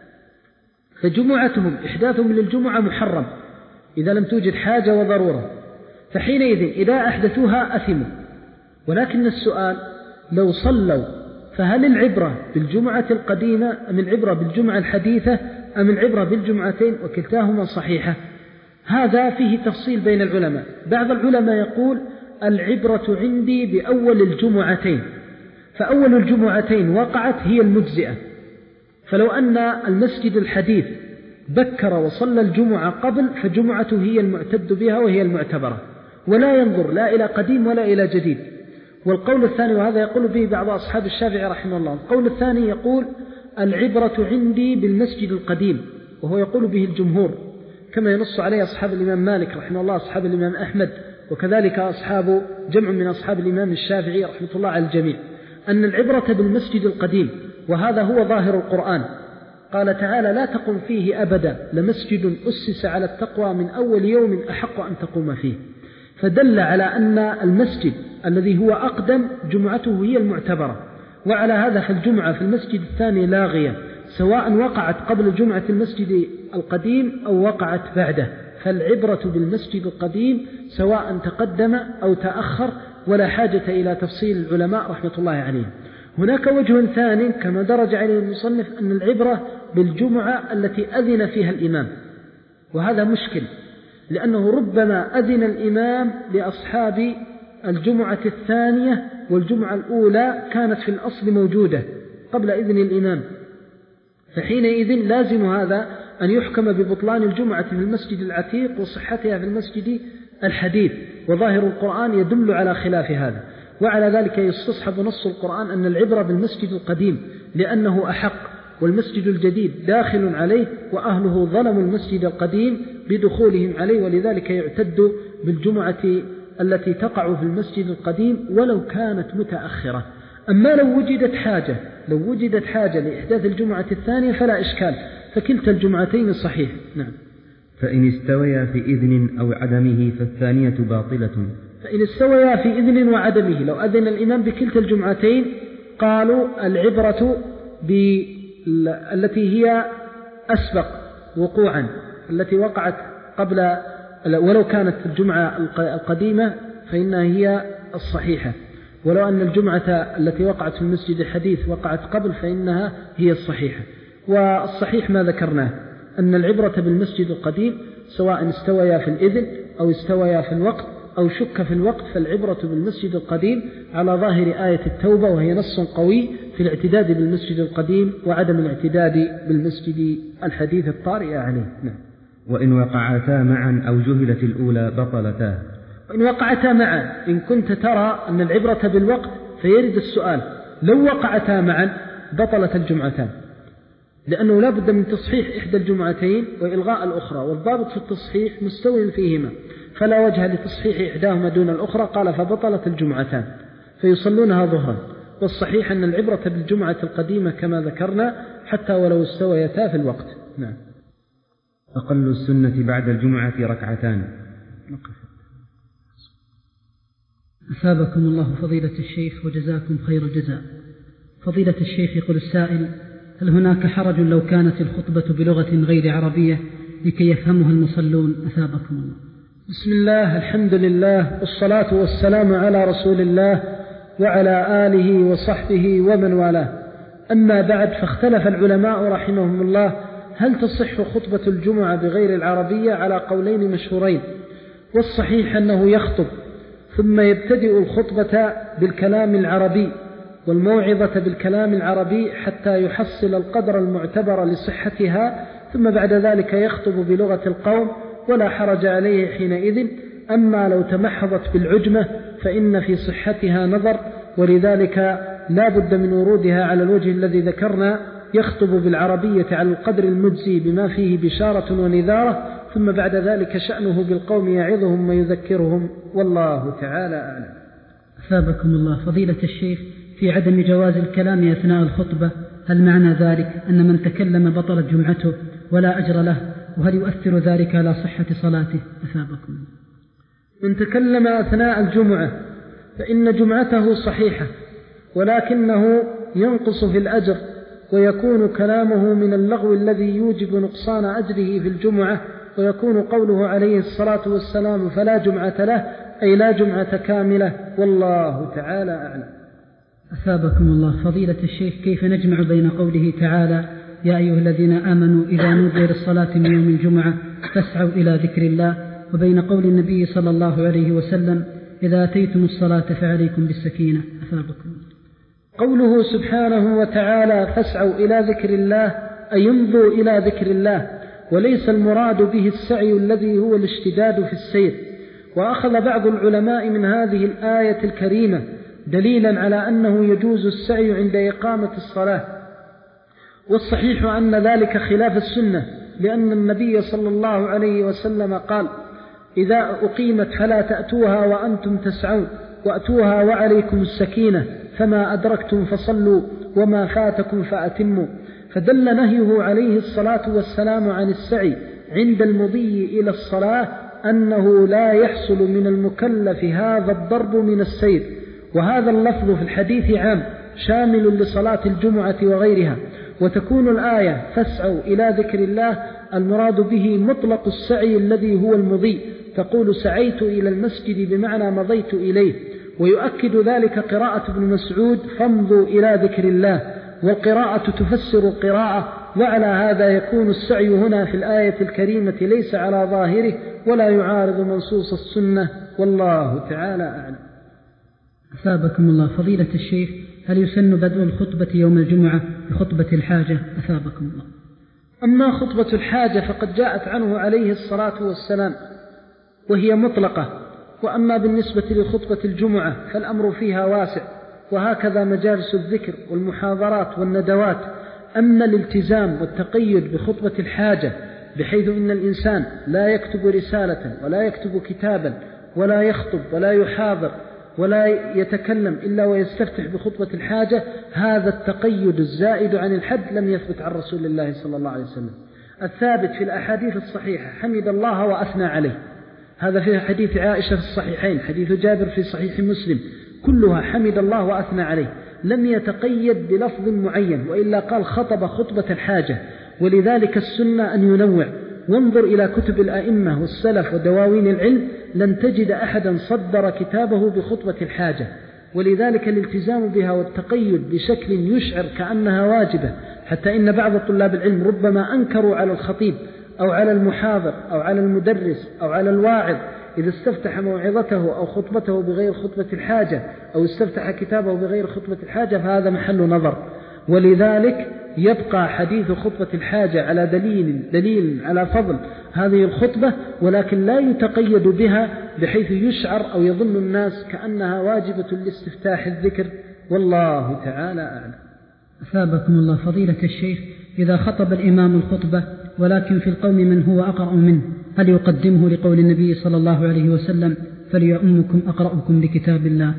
فجمعتهم إحداثهم للجمعة محرم إذا لم توجد حاجة وضرورة، فحينئذ إذا أحدثوها أثموا. ولكن السؤال لو صلوا فهل العبرة بالجمعة القديمة أم العبرة بالجمعة الحديثة أم العبرة بالجمعتين؟ وكلتاهما صحيحة. هذا فيه تفصيل بين العلماء. بعض العلماء يقول العبرة عندي بأول الجمعتين، فأول الجمعتين وقعت هي المجزئة، فلو أن المسجد الحديث بكر وصلى الجمعة قبل فجمعته هي المعتد بها وهي المعتبرة، ولا ينظر لا إلى قديم ولا إلى جديد. والقول الثاني، وهذا يقول به بعض أصحاب الشافعي رحمه الله، القول الثاني يقول العبرة عندي بالمسجد القديم، وهو يقول به الجمهور كما ينص عليه أصحاب الإمام مالك رحمه الله، أصحاب الإمام أحمد، وكذلك أصحاب جمع من أصحاب الإمام الشافعي رحمه الله على الجميع، أن العبرة بالمسجد القديم، وهذا هو ظاهر القرآن. قال تعالى لا تقم فيه أبدا لمسجد أسس على التقوى من أول يوم أحق أن تقوم فيه، فدل على أن المسجد الذي هو أقدم جمعته هي المعتبرة، وعلى هذا فالجمعة في المسجد الثاني لاغية سواء وقعت قبل جمعة المسجد القديم أو وقعت بعده، فالعبرة بالمسجد القديم سواء تقدم أو تأخر، ولا حاجة إلى تفصيل العلماء رحمة الله عليهم. هناك وجه ثاني كما درج عليه المصنف أن العبرة بالجمعة التي أذن فيها الإمام، وهذا مشكل، لأنه ربما أذن الإمام لأصحاب الجمعة الثانية والجمعة الأولى كانت في الأصل موجودة قبل إذن الإمام، فحينئذ لازم هذا أن يحكم ببطلان الجمعة في المسجد العتيق وصحتها في المسجد الحديث، وظاهر القرآن يدل على خلاف هذا. وعلى ذلك يستصحب نص القرآن أن العبرة بالمسجد القديم لأنه أحق، والمسجد الجديد داخل عليه وأهله ظلموا المسجد القديم بدخولهم عليه، ولذلك يعتد بالجمعة التي تقع في المسجد القديم ولو كانت متأخرة. أما لو وجدت حاجة لو وجدت حاجة لإحداث الجمعة الثانية فلا إشكال، فكلتا الجمعتين صحيح. نعم. فإن استويا في إذن أو عدمه فالثانية باطلة. فإن استويا في إذن وعدمه، لو أذن الإمام بكلتا الجمعتين قالوا العبرة بالتي هي أسبق وقوعا، التي وقعت قبل، ولو كانت الجمعة القديمة فإنها هي الصحيحة، ولو أن الجمعة التي وقعت في المسجد الحديث وقعت قبل فإنها هي الصحيحة. والصحيح ما ذكرناه أن العبرة بالمسجد القديم سواء استويا في الإذن أو استويا في الوقت أو شك في الوقت، فالعبرة بالمسجد القديم على ظاهر آية التوبة، وهي نص قوي في الاعتداد بالمسجد القديم وعدم الاعتداد بالمسجد الحديث الطارئ عليه. نعم. وإن وقعتا معا أو جهلت الأولى بطلتا. وإن وقعتا معا، إن كنت ترى أن العبرة بالوقت فيرد السؤال لو وقعتا معا بطلت الجمعتان، لأنه لا بد من تصحيح إحدى الجمعتين وإلغاء الأخرى، والضابط في التصحيح مستوي فيهما، فلا وجه لتصحيح إحداهما دون الأخرى. قال فبطلت الجمعتان فيصلونها ظهرا. والصحيح أن العبرة بالجمعة القديمة كما ذكرنا حتى ولو استويتا في الوقت. نعم. أقل السنة بعد الجمعة ركعتان. أثابكم الله فضيلة الشيخ وجزاكم خير الجزاء. فضيلة الشيخ يقول السائل: هل هناك حرج لو كانت الخطبة بلغة غير عربية لكي يفهمها المصلون؟ أثابكم الله. بسم الله، الحمد لله، والصلاة والسلام على رسول الله وعلى آله وصحبه ومن والاه. أما بعد، فاختلف العلماء رحمهم الله هل تصح خطبة الجمعة بغير العربية على قولين مشهورين. والصحيح أنه يخطب ثم يبتدئ الخطبة بالكلام العربي والموعظة بالكلام العربي حتى يحصل القدر المعتبر لصحتها، ثم بعد ذلك يخطب بلغة القوم ولا حرج عليه حينئذ. أما لو تمحضت بالعجمة فإن في صحتها نظر، ولذلك لا بد من ورودها على الوجه الذي ذكرنا، يخطب بالعربية على القدر المجزي بما فيه بشارة ونذارة، ثم بعد ذلك شأنه بالقوم يعظهم ويذكرهم، والله تعالى أعلم. أثابكم الله فضيلة الشيخ، في عدم جواز الكلام أثناء الخطبة، هل معنى ذلك أن من تكلم بطلت جمعته ولا أجر له؟ وهل يؤثر ذلك على صحة صلاته؟ أثابكم. من تكلم أثناء الجمعة فإن جمعته صحيحة، ولكنه ينقص في الأجر، ويكون كلامه من اللغو الذي يوجب نقصان أجره في الجمعة، ويكون قوله عليه الصلاة والسلام فلا جمعة له أي لا جمعة كاملة، والله تعالى أعلم. أثابكم الله فضيلة الشيخ، كيف نجمع بين قوله تعالى يا أيها الذين آمنوا إذا نودي للصلاة من يوم الجمعة فاسعوا إلى ذكر الله، وبين قول النبي صلى الله عليه وسلم إذا أتيتم الصلاة فعليكم بالسكينة؟ أثابكم. قوله سبحانه وتعالى فاسعوا إلى ذكر الله أي يمضوا إلى ذكر الله، وليس المراد به السعي الذي هو الاشتداد في السير. وأخذ بعض العلماء من هذه الآية الكريمة دليلا على أنه يجوز السعي عند إقامة الصلاة، والصحيح أن ذلك خلاف السنة، لأن النبي صلى الله عليه وسلم قال إذا أقيمت فلا تأتوها وأنتم تسعون، وأتوها وعليكم السكينة، فما أدركتم فصلوا وما فاتكم فأتموا. فدل نهيه عليه الصلاة والسلام عن السعي عند المضي إلى الصلاة أنه لا يحصل من المكلف هذا الضرب من السير. وهذا اللفظ في الحديث عام شامل لصلاة الجمعة وغيرها، وتكون الآية فاسعوا إلى ذكر الله المراد به مطلق السعي الذي هو المضي، تقول سعيت إلى المسجد بمعنى مضيت إليه. ويؤكد ذلك قراءة ابن مسعود فامضوا إلى ذكر الله، والقراءة تفسر القراءة، وعلى هذا يكون السعي هنا في الآية الكريمة ليس على ظاهره ولا يعارض منصوص السنة، والله تعالى أعلم. أثابكم الله فضيلة الشيخ، هل يسن بدء الخطبة يوم الجمعة بخطبة الحاجة؟ أثابكم الله. أما خطبة الحاجة فقد جاءت عنه عليه الصلاة والسلام وهي مطلقة، وأما بالنسبة لخطبة الجمعة فالأمر فيها واسع، وهكذا مجالس الذكر والمحاضرات والندوات. أما الالتزام والتقيد بخطبة الحاجة بحيث إن الإنسان لا يكتب رسالة ولا يكتب كتابا ولا يخطب ولا يحاضر ولا يتكلم إلا ويستفتح بخطبة الحاجة، هذا التقيد الزائد عن الحد لم يثبت عن رسول الله صلى الله عليه وسلم. الثابت في الأحاديث الصحيحة حمد الله وأثنى عليه، هذا في حديث عائشة في الصحيحين، حديث جابر في صحيح مسلم، كلها حمد الله وأثنى عليه، لم يتقيد بلفظ معين، وإلا قال خطب خطبة الحاجة. ولذلك السنة أن ينوع. وانظر إلى كتب الأئمة والسلف ودواوين العلم لن تجد أحدا صدر كتابه بخطبة الحاجة، ولذلك الالتزام بها والتقيد بشكل يشعر كأنها واجبة، حتى إن بعض طلاب العلم ربما أنكروا على الخطيب أو على المحاضر أو على المدرس أو على الواعظ إذا استفتح موعظته أو خطبته بغير خطبة الحاجة أو استفتح كتابه بغير خطبة الحاجة، فهذا محل نظر. ولذلك يبقى حديث خطبة الحاجة على دليل دليل على فضل هذه الخطبة، ولكن لا يتقيد بها بحيث يشعر أو يظن الناس كأنها واجبة لاستفتاح الذكر، والله تعالى أعلم. أثابكم الله فضيلة الشيخ، إذا خطب الإمام الخطبة ولكن في القوم من هو أقرأ منه، هل يقدمه لقول النبي صلى الله عليه وسلم فليؤمكم أقرأكم لكتاب الله؟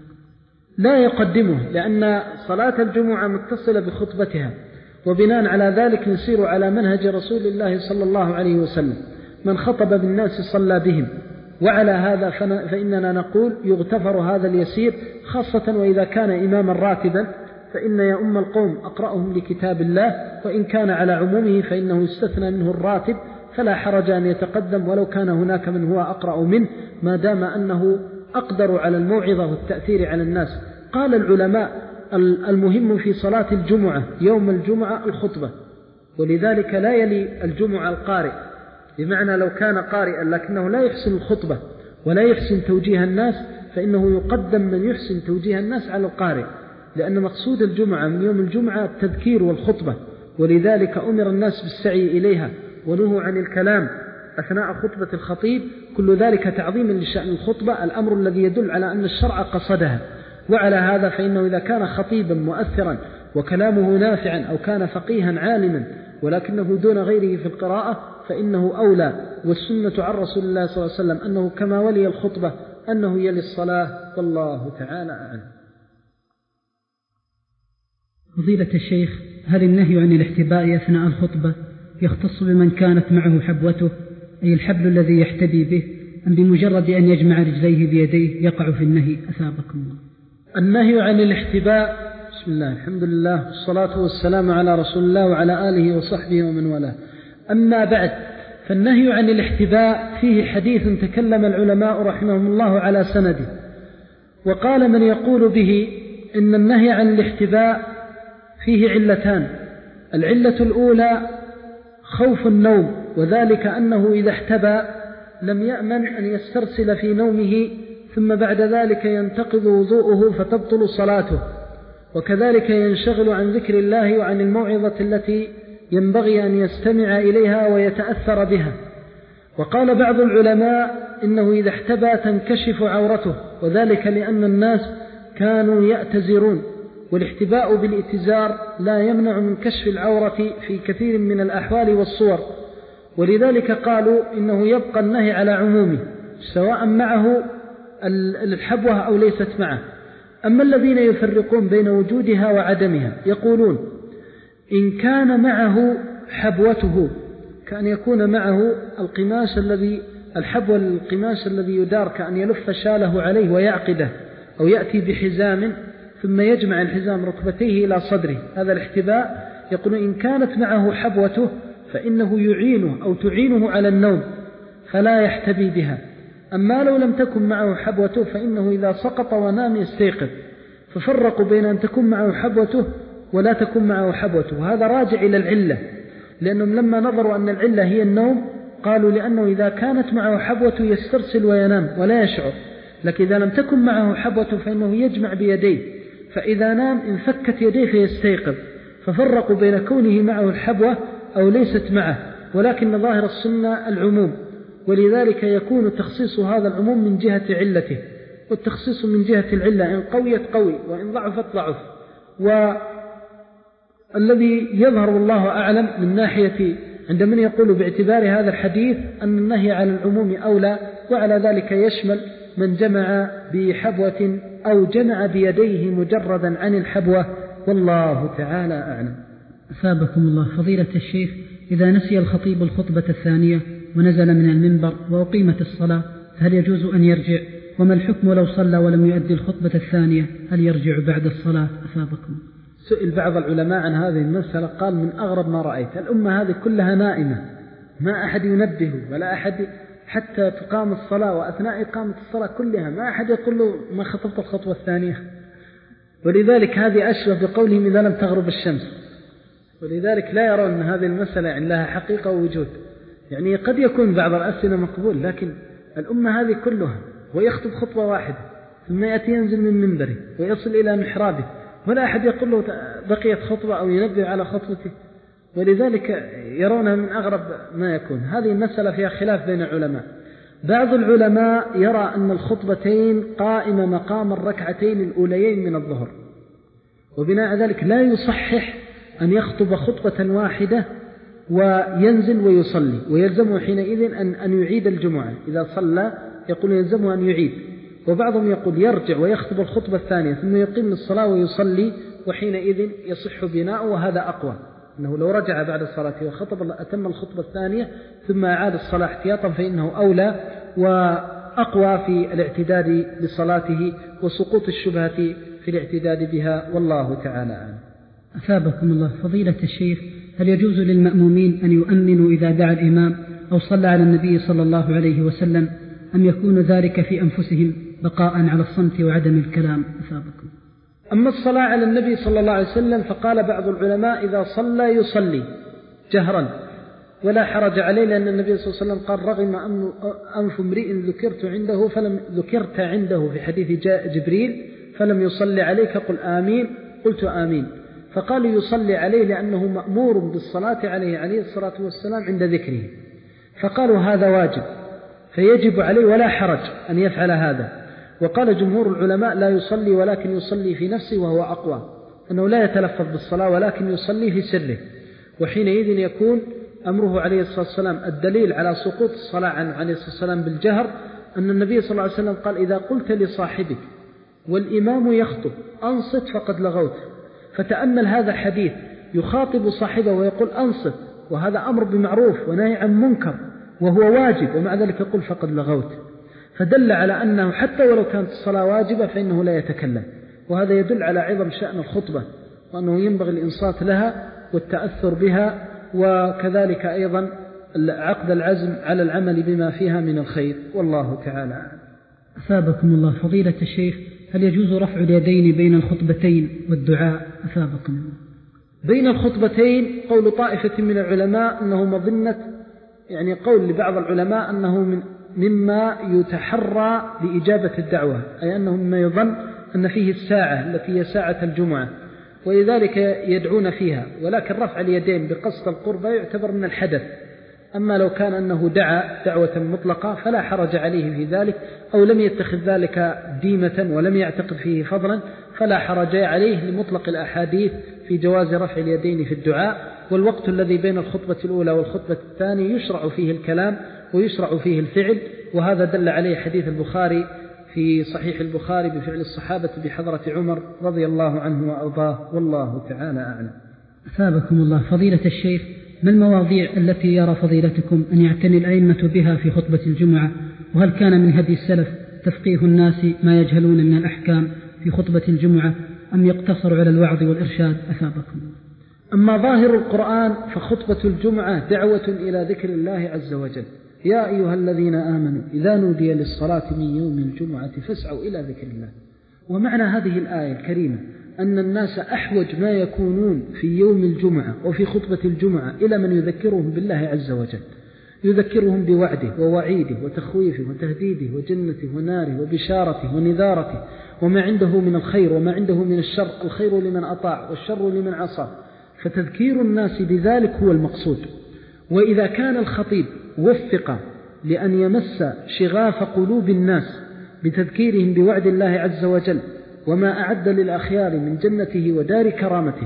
لا يقدمه، لأن صلاة الجمعة متصلة بخطبتها، وبناء على ذلك نسير على منهج رسول الله صلى الله عليه وسلم، من خطب بالناس صلى بهم. وعلى هذا فإننا نقول يغتفر هذا اليسير، خاصة وإذا كان إماما راتبا فإن يؤم القوم أقرأهم لكتاب الله، وإن كان على عمومه فإنه يستثنى منه الراتب، فلا حرج أن يتقدم ولو كان هناك من هو أقرأ منه، ما دام أنه أقدر على الموعظة والتأثير على الناس. قال العلماء المهم في صلاة الجمعة يوم الجمعة الخطبة، ولذلك لا يلي الجمعة القارئ، بمعنى لو كان قارئا لكنه لا يحسن الخطبة ولا يحسن توجيه الناس فإنه يقدم من يحسن توجيه الناس على القارئ، لأن مقصود الجمعة من يوم الجمعة التذكير والخطبة، ولذلك أمر الناس بالسعي إليها ونهوا عن الكلام أثناء خطبة الخطيب، كل ذلك تعظيما لشأن الخطبة، الأمر الذي يدل على أن الشرع قصدها. وعلى هذا فإنه إذا كان خطيبا مؤثرا وكلامه نافعا أو كان فقيها عالما ولكنه دون غيره في القراءة فإنه أولى. والسنة عن رسول الله صلى الله عليه وسلم أنه كما ولي الخطبة أنه يلي الصلاة، والله تعالى أعلم. فضيلة الشيخ، هل النهي عن الاحتباء أثناء الخطبة يختص بمن كانت معه حبوته، أي الحبل الذي يحتبي به، أم بمجرد أن يجمع رجليه بيديه يقع في النهي؟ أثابكم الله. النهي عن الاحتباء. بسم الله، الحمد لله، والصلاة والسلام على رسول الله وعلى آله وصحبه ومن والاه. أما بعد، فالنهي عن الاحتباء فيه حديث تكلم العلماء رحمهم الله على سنده، وقال من يقول به إن النهي عن الاحتباء فيه علتان. العلة الأولى خوف النوم، وذلك أنه إذا احتبى لم يأمن أن يسترسل في نومه ثم بعد ذلك ينتقض وضوءه فتبطل صلاته، وكذلك ينشغل عن ذكر الله وعن الموعظة التي ينبغي أن يستمع إليها ويتأثر بها. وقال بعض العلماء إنه إذا احتبى تنكشف عورته، وذلك لأن الناس كانوا يأتزرون، والاحتباء بالإتزار لا يمنع من كشف العورة في كثير من الأحوال والصور، ولذلك قالوا إنه يبقى النهي على عمومه سواء معه الحبوة أو ليست معه. أما الذين يفرقون بين وجودها وعدمها يقولون إن كان معه حبوته كأن يكون معه القماش الذي الحبوة القماش الذي يدار، كأن يلف شاله عليه ويعقده، أو يأتي بحزام ثم يجمع الحزام ركبتيه إلى صدره، هذا الاحتباء. يقول إن كانت معه حبوته فإنه يعينه أو تعينه على النوم فلا يحتبي بها. أما لو لم تكن معه حبوته فإنه إذا سقط ونام يستيقظ. ففرقوا بين أن تكون معه حبوته ولا تكون معه حبوته، وهذا راجع إلى العلة، لأنهم لما نظروا أن العلة هي النوم قالوا لأنه إذا كانت معه حبوته يسترسل وينام ولا يشعر، لكن إذا لم تكن معه حبوته فإنه يجمع بيديه، فإذا نام انفكت يديه فيستيقظ. ففرقوا بين كونه معه الحبوة أو ليست معه، ولكن ظاهر السنة العموم، ولذلك يكون تخصيص هذا العموم من جهة علته، والتخصيص من جهة العلة إن قويت قوي وإن ضعفت ضعف. والذي يظهر الله أعلم من ناحية عند من يقول باعتبار هذا الحديث أن النهي على العموم أولى، وعلى ذلك يشمل من جمع بحبوة أو جمع بيديه مجردا عن الحبوة، والله تعالى أعلم. أثابكم الله. فضيلة الشيخ، إذا نسي الخطيب الخطبة الثانية ونزل من المنبر وأقيمت الصلاة هل يجوز أن يرجع؟ وما الحكم لو صلى ولم يؤدي الخطبة الثانية، هل يرجع بعد الصلاة؟ أثابكم. سئل بعض العلماء عن هذه المسألة قال من أغرب ما رأيت، الأمة هذه كلها نائمة، ما أحد ينبه ولا أحد حتى تقام الصلاة، وأثناء إقامة الصلاة كلها ما أحد يقول له ما خطبت الخطوة الثانية. ولذلك هذه أشبه بقولهم إذا لم تغرب الشمس، ولذلك لا يرون أن هذه المسألة يعني لها حقيقة ووجود. يعني قد يكون بعض الأسئلة مقبول، لكن الأمة هذه كلها ويخطب خطوة واحدة ثم يأتي ينزل من منبره ويصل إلى محرابه ولا أحد يقول له بقيت خطوة أو ينبه على خطوته، ولذلك يرونها من أغرب ما يكون. هذه المسألة فيها خلاف بين العلماء. بعض العلماء يرى أن الخطبتين قائمة مقام الركعتين الأوليين من الظهر، وبناء على ذلك لا يصحح أن يخطب خطبة واحدة وينزل ويصلي، ويلزمه حينئذ أن, أن يعيد الجمعة إذا صلى، يقول يلزمه أن يعيد. وبعضهم يقول يرجع ويخطب الخطبة الثانية ثم يقيم الصلاة ويصلي، وحينئذ يصح بناؤه، وهذا أقوى، أنه لو رجع بعد الصلاة وخطب أتم الخطبة الثانية ثم أعاد الصلاة احتياطا فإنه أولى وأقوى في الاعتداد بصلاته وسقوط الشبهة في الاعتداد بها، والله تعالى أعلم. أثابكم الله. فضيلة الشيخ، هل يجوز للمأمومين أن يؤمنوا إذا دعا الإمام أو صلى على النبي صلى الله عليه وسلم، أم يكون ذلك في أنفسهم بقاء على الصمت وعدم الكلام؟ أثابكم. أما الصلاة على النبي صلى الله عليه وسلم فقال بعض العلماء إذا صلى يصلي جهرا ولا حرج عليه، لأن النبي صلى الله عليه وسلم قال رغم أنف امرئ ذكرت عنده فلم ذكرت عنده في حديث جبريل فلم يصلي عليك قل آمين، قلت آمين. فقال يصلي عليه لأنه مأمور بالصلاة عليه عليه الصلاة والسلام عند ذكره، فقالوا هذا واجب فيجب عليه ولا حرج أن يفعل هذا. وقال جمهور العلماء لا يصلي ولكن يصلي في نفسه، وهو أقوى، أنه لا يتلفظ بالصلاة ولكن يصلي في سره، وحينئذ يكون أمره عليه الصلاة والسلام. الدليل على سقوط الصلاة عنه عليه الصلاة والسلام بالجهر أن النبي صلى الله عليه وسلم قال إذا قلت لصاحبك والإمام يخطب أنصت فقد لغوت. فتأمل هذا الحديث يخاطب صاحبه ويقول أنصت، وهذا أمر بمعروف ونهي عن منكر وهو واجب، ومع ذلك يقول فقد لغوت. فدل على أنه حتى ولو كانت الصلاة واجبة فإنه لا يتكلم، وهذا يدل على عظم شأن الخطبة وأنه ينبغي الإنصات لها والتأثر بها، وكذلك أيضا عقد العزم على العمل بما فيها من الخير، والله تعالى. أثابكم الله فضيلة الشيخ، هل يجوز رفع اليدين بين الخطبتين والدعاء؟ أثابكم الله. بين الخطبتين قول طائفة من العلماء أنه مظنة، يعني قول لبعض العلماء أنه من مما يتحرى لإجابة الدعوة، أي أنه مما يظن أن فيه الساعة التي هي ساعة الجمعة، ولذلك يدعون فيها، ولكن رفع اليدين بقصد القربة يعتبر من الحدث. أما لو كان أنه دعا دعوة مطلقة فلا حرج عليه في ذلك، أو لم يتخذ ذلك ديمة ولم يعتقد فيه فضلا فلا حرج عليه لمطلق الأحاديث في جواز رفع اليدين في الدعاء. والوقت الذي بين الخطبة الأولى والخطبة الثانية يشرع فيه الكلام ويشرع فيه الفعل، وهذا دل عليه حديث البخاري في صحيح البخاري بفعل الصحابة بحضرة عمر رضي الله عنه وأرضاه، والله تعالى أعلم. أثابكم الله فضيلة الشيخ، ما المواضيع التي يرى فضيلتكم أن يعتني الأئمة بها في خطبة الجمعة؟ وهل كان من هدي السلف تفقيه الناس ما يجهلون من الأحكام في خطبة الجمعة أم يقتصر على الوعظ والإرشاد؟ أثابكم. أما ظاهر القرآن فخطبة الجمعة دعوة إلى ذكر الله عز وجل. يا أيها الذين آمنوا إذا نودي للصلاة من يوم الجمعة فاسعوا إلى ذكر الله. ومعنى هذه الآية الكريمة أن الناس أحوج ما يكونون في يوم الجمعة وفي خطبة الجمعة إلى من يذكرهم بالله عز وجل، يذكرهم بوعده ووعيده وتخويفه وتهديده وجنته وناره وبشارته ونذارته وما عنده من الخير وما عنده من الشر، الخير لمن أطاع والشر لمن عصى، فتذكير الناس بذلك هو المقصود. وإذا كان الخطيب وفق لأن يمس شغاف قلوب الناس بتذكيرهم بوعد الله عز وجل وما أعد للأخيار من جنته ودار كرامته،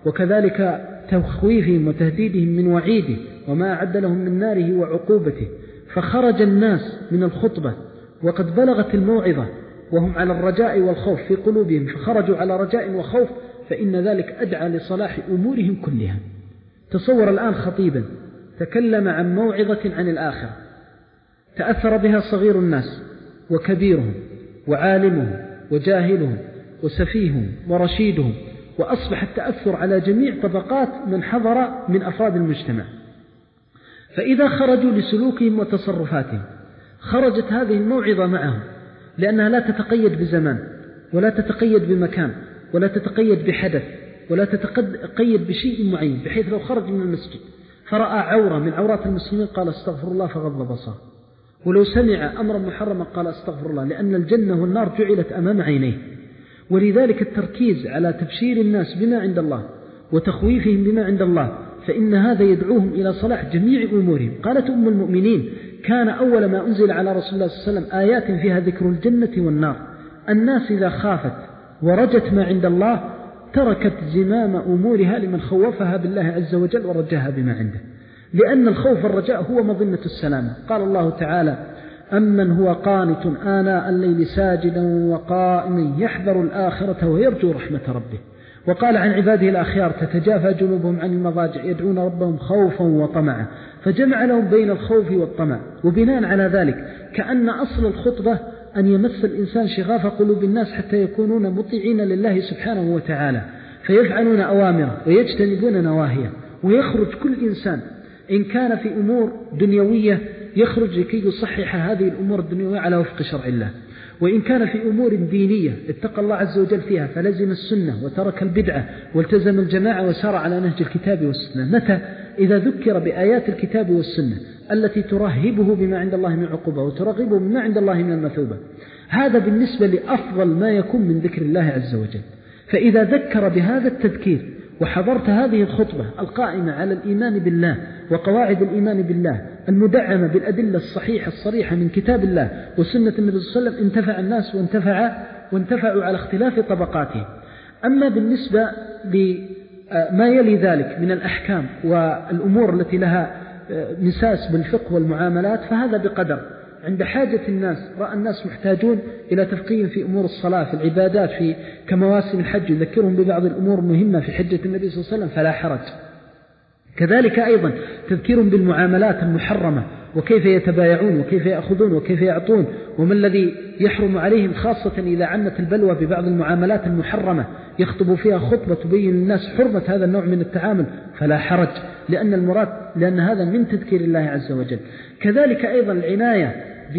وكذلك تخويفهم وتهديدهم من وعيده وما أعد لهم من ناره وعقوبته، فخرج الناس من الخطبة وقد بلغت الموعظة وهم على الرجاء والخوف في قلوبهم، فخرجوا على رجاء وخوف، فإن ذلك أدعى لصلاح أمورهم كلها. تصور الآن خطيبا تكلم عن موعظة عن الآخرة تأثر بها صغير الناس وكبيرهم وعالمهم وجاهلهم وسفيههم ورشيدهم، وأصبح التأثر على جميع طبقات من حضر من أفراد المجتمع. فإذا خرجوا لسلوكهم وتصرفاتهم خرجت هذه الموعظة معهم، لأنها لا تتقيد بزمان ولا تتقيد بمكان ولا تتقيد بحدث ولا تتقيد بشيء معين، بحيث لو خرج من المسجد فرأى عورة من عورات المسلمين قال استغفر الله فغض بصره، ولو سمع أمرا محرما قال استغفر الله، لأن الجنة والنار جعلت أمام عينيه. ولذلك التركيز على تبشير الناس بما عند الله وتخويفهم بما عند الله، فإن هذا يدعوهم إلى صلاح جميع أمورهم. قالت أم المؤمنين كان أول ما أنزل على رسول الله صلى الله عليه وسلم آيات فيها ذكر الجنة والنار. الناس إذا خافت ورجت ما عند الله تركت زمام أمورها لمن خوفها بالله عز وجل ورجاها بما عنده، لأن الخوف والرجاء هو مظنة السلامة. قال الله تعالى أمن هو قانت آناء الليل ساجدا وقائما يحذر الآخرة ويرجو رحمة ربه. وقال عن عباده الأخيار تتجافى جنوبهم عن المضاجع يدعون ربهم خوفا وطمعا، فجمع لهم بين الخوف والطمع. وبناء على ذلك كأن أصل الخطبة أن يمس الإنسان شغاف قلوب الناس حتى يكونون مطيعين لله سبحانه وتعالى، فيفعلون أوامره ويجتنبون نواهيه، ويخرج كل إنسان إن كان في أمور دنيوية يخرج لكي يصحح هذه الأمور الدنيوية على وفق شرع الله، وإن كان في أمور دينية اتقى الله عز وجل فيها فلزم السنة وترك البدعة والتزم الجماعة وسار على نهج الكتاب والسنة. متى؟ إذا ذكر بآيات الكتاب والسنة التي ترهبه بما عند الله من عقوبة وترغبه بما عند الله من المثوبة. هذا بالنسبة لأفضل ما يكون من ذكر الله عز وجل. فإذا ذكر بهذا التذكير وحضرت هذه الخطبة القائمة على الإيمان بالله وقواعد الإيمان بالله المدعمة بالأدلة الصحيحة الصريحة من كتاب الله وسنة النبي صلى الله عليه وسلم انتفع الناس وانتفع وانتفعوا على اختلاف طبقاتهم. أما بالنسبة لما يلي ذلك من الأحكام والأمور التي لها مساس بالفقه والمعاملات فهذا بقدر. عند حاجة الناس رأى الناس محتاجون إلى تفقيه في أمور الصلاة في العبادات في كمواسم الحج يذكرهم ببعض الأمور المهمة في حجة النبي صلى الله عليه وسلم فلا حرج. كذلك أيضا تذكيرهم بالمعاملات المحرمة وكيف يتبايعون وكيف يأخذون وكيف يعطون، وما الذي يحرم عليهم، خاصة إذا عمت البلوى ببعض المعاملات المحرمة يخطب فيها خطبة تبين للناس حرمة هذا النوع من التعامل، فلا حرج، لأن المراد لأن هذا من تذكير الله عز وجل. كذلك أيضا العناية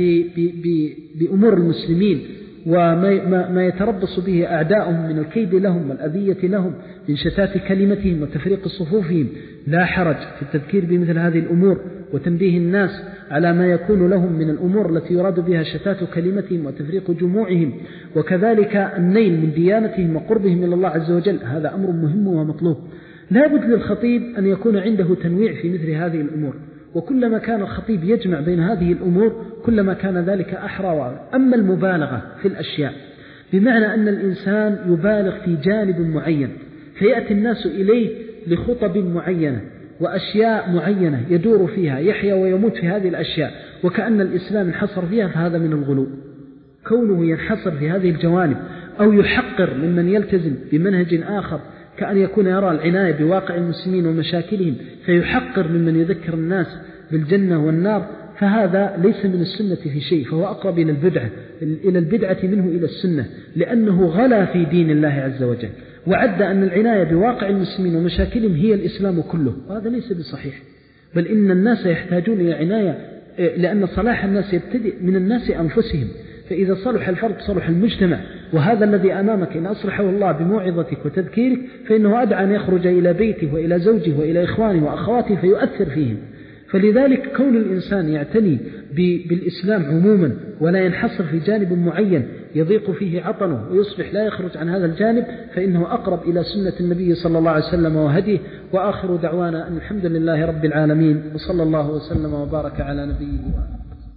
بأمور المسلمين وما ما يتربص به أعداؤهم من الكيد لهم والأذية لهم من شتات كلمتهم وتفريق صفوفهم، لا حرج في التذكير بمثل هذه الأمور وتنبيه الناس على ما يكون لهم من الأمور التي يراد بها شتات كلمتهم وتفريق جموعهم، وكذلك النيل من ديانتهم وقربهم إلى الله عز وجل. هذا أمر مهم ومطلوب. لا بد للخطيب أن يكون عنده تنويع في مثل هذه الأمور، وكلما كان الخطيب يجمع بين هذه الأمور كلما كان ذلك أحرى. أما المبالغة في الأشياء بمعنى أن الإنسان يبالغ في جانب معين فيأتي الناس إليه لخطب معينة وأشياء معينة يدور فيها يحيا ويموت في هذه الأشياء وكأن الإسلام انحصر فيها، فهذا من الغلو. كونه ينحصر في هذه الجوانب أو يحقر ممن يلتزم بمنهج آخر، كأن يكون يرى العناية بواقع المسلمين ومشاكلهم فيحقر ممن يذكر الناس بالجنة والنار، فهذا ليس من السنة في شيء، فهو أقرب إلى البدعة إلى البدعة منه إلى السنة، لأنه غلا في دين الله عز وجل وعد أن العناية بواقع المسلمين ومشاكلهم هي الإسلام كله، وهذا ليس بصحيح. بل إن الناس يحتاجون إلى عناية، لأن صلاح الناس يبتدئ من الناس أنفسهم، فإذا صلح الفرد صلح المجتمع. وهذا الذي أمامك إن أصلحه الله بموعظتك وتذكيرك فإنه أدعى أن يخرج إلى بيته وإلى زوجه وإلى إخوانه وأخواته فيؤثر فيهم. فلذلك كون الإنسان يعتني بالإسلام عموما ولا ينحصر في جانب معين يضيق فيه عطنه ويصبح لا يخرج عن هذا الجانب، فإنه أقرب إلى سنة النبي صلى الله عليه وسلم وهديه. وآخر دعوانا أن الحمد لله رب العالمين، وصلى الله وسلم وبارك على نبيه وآله.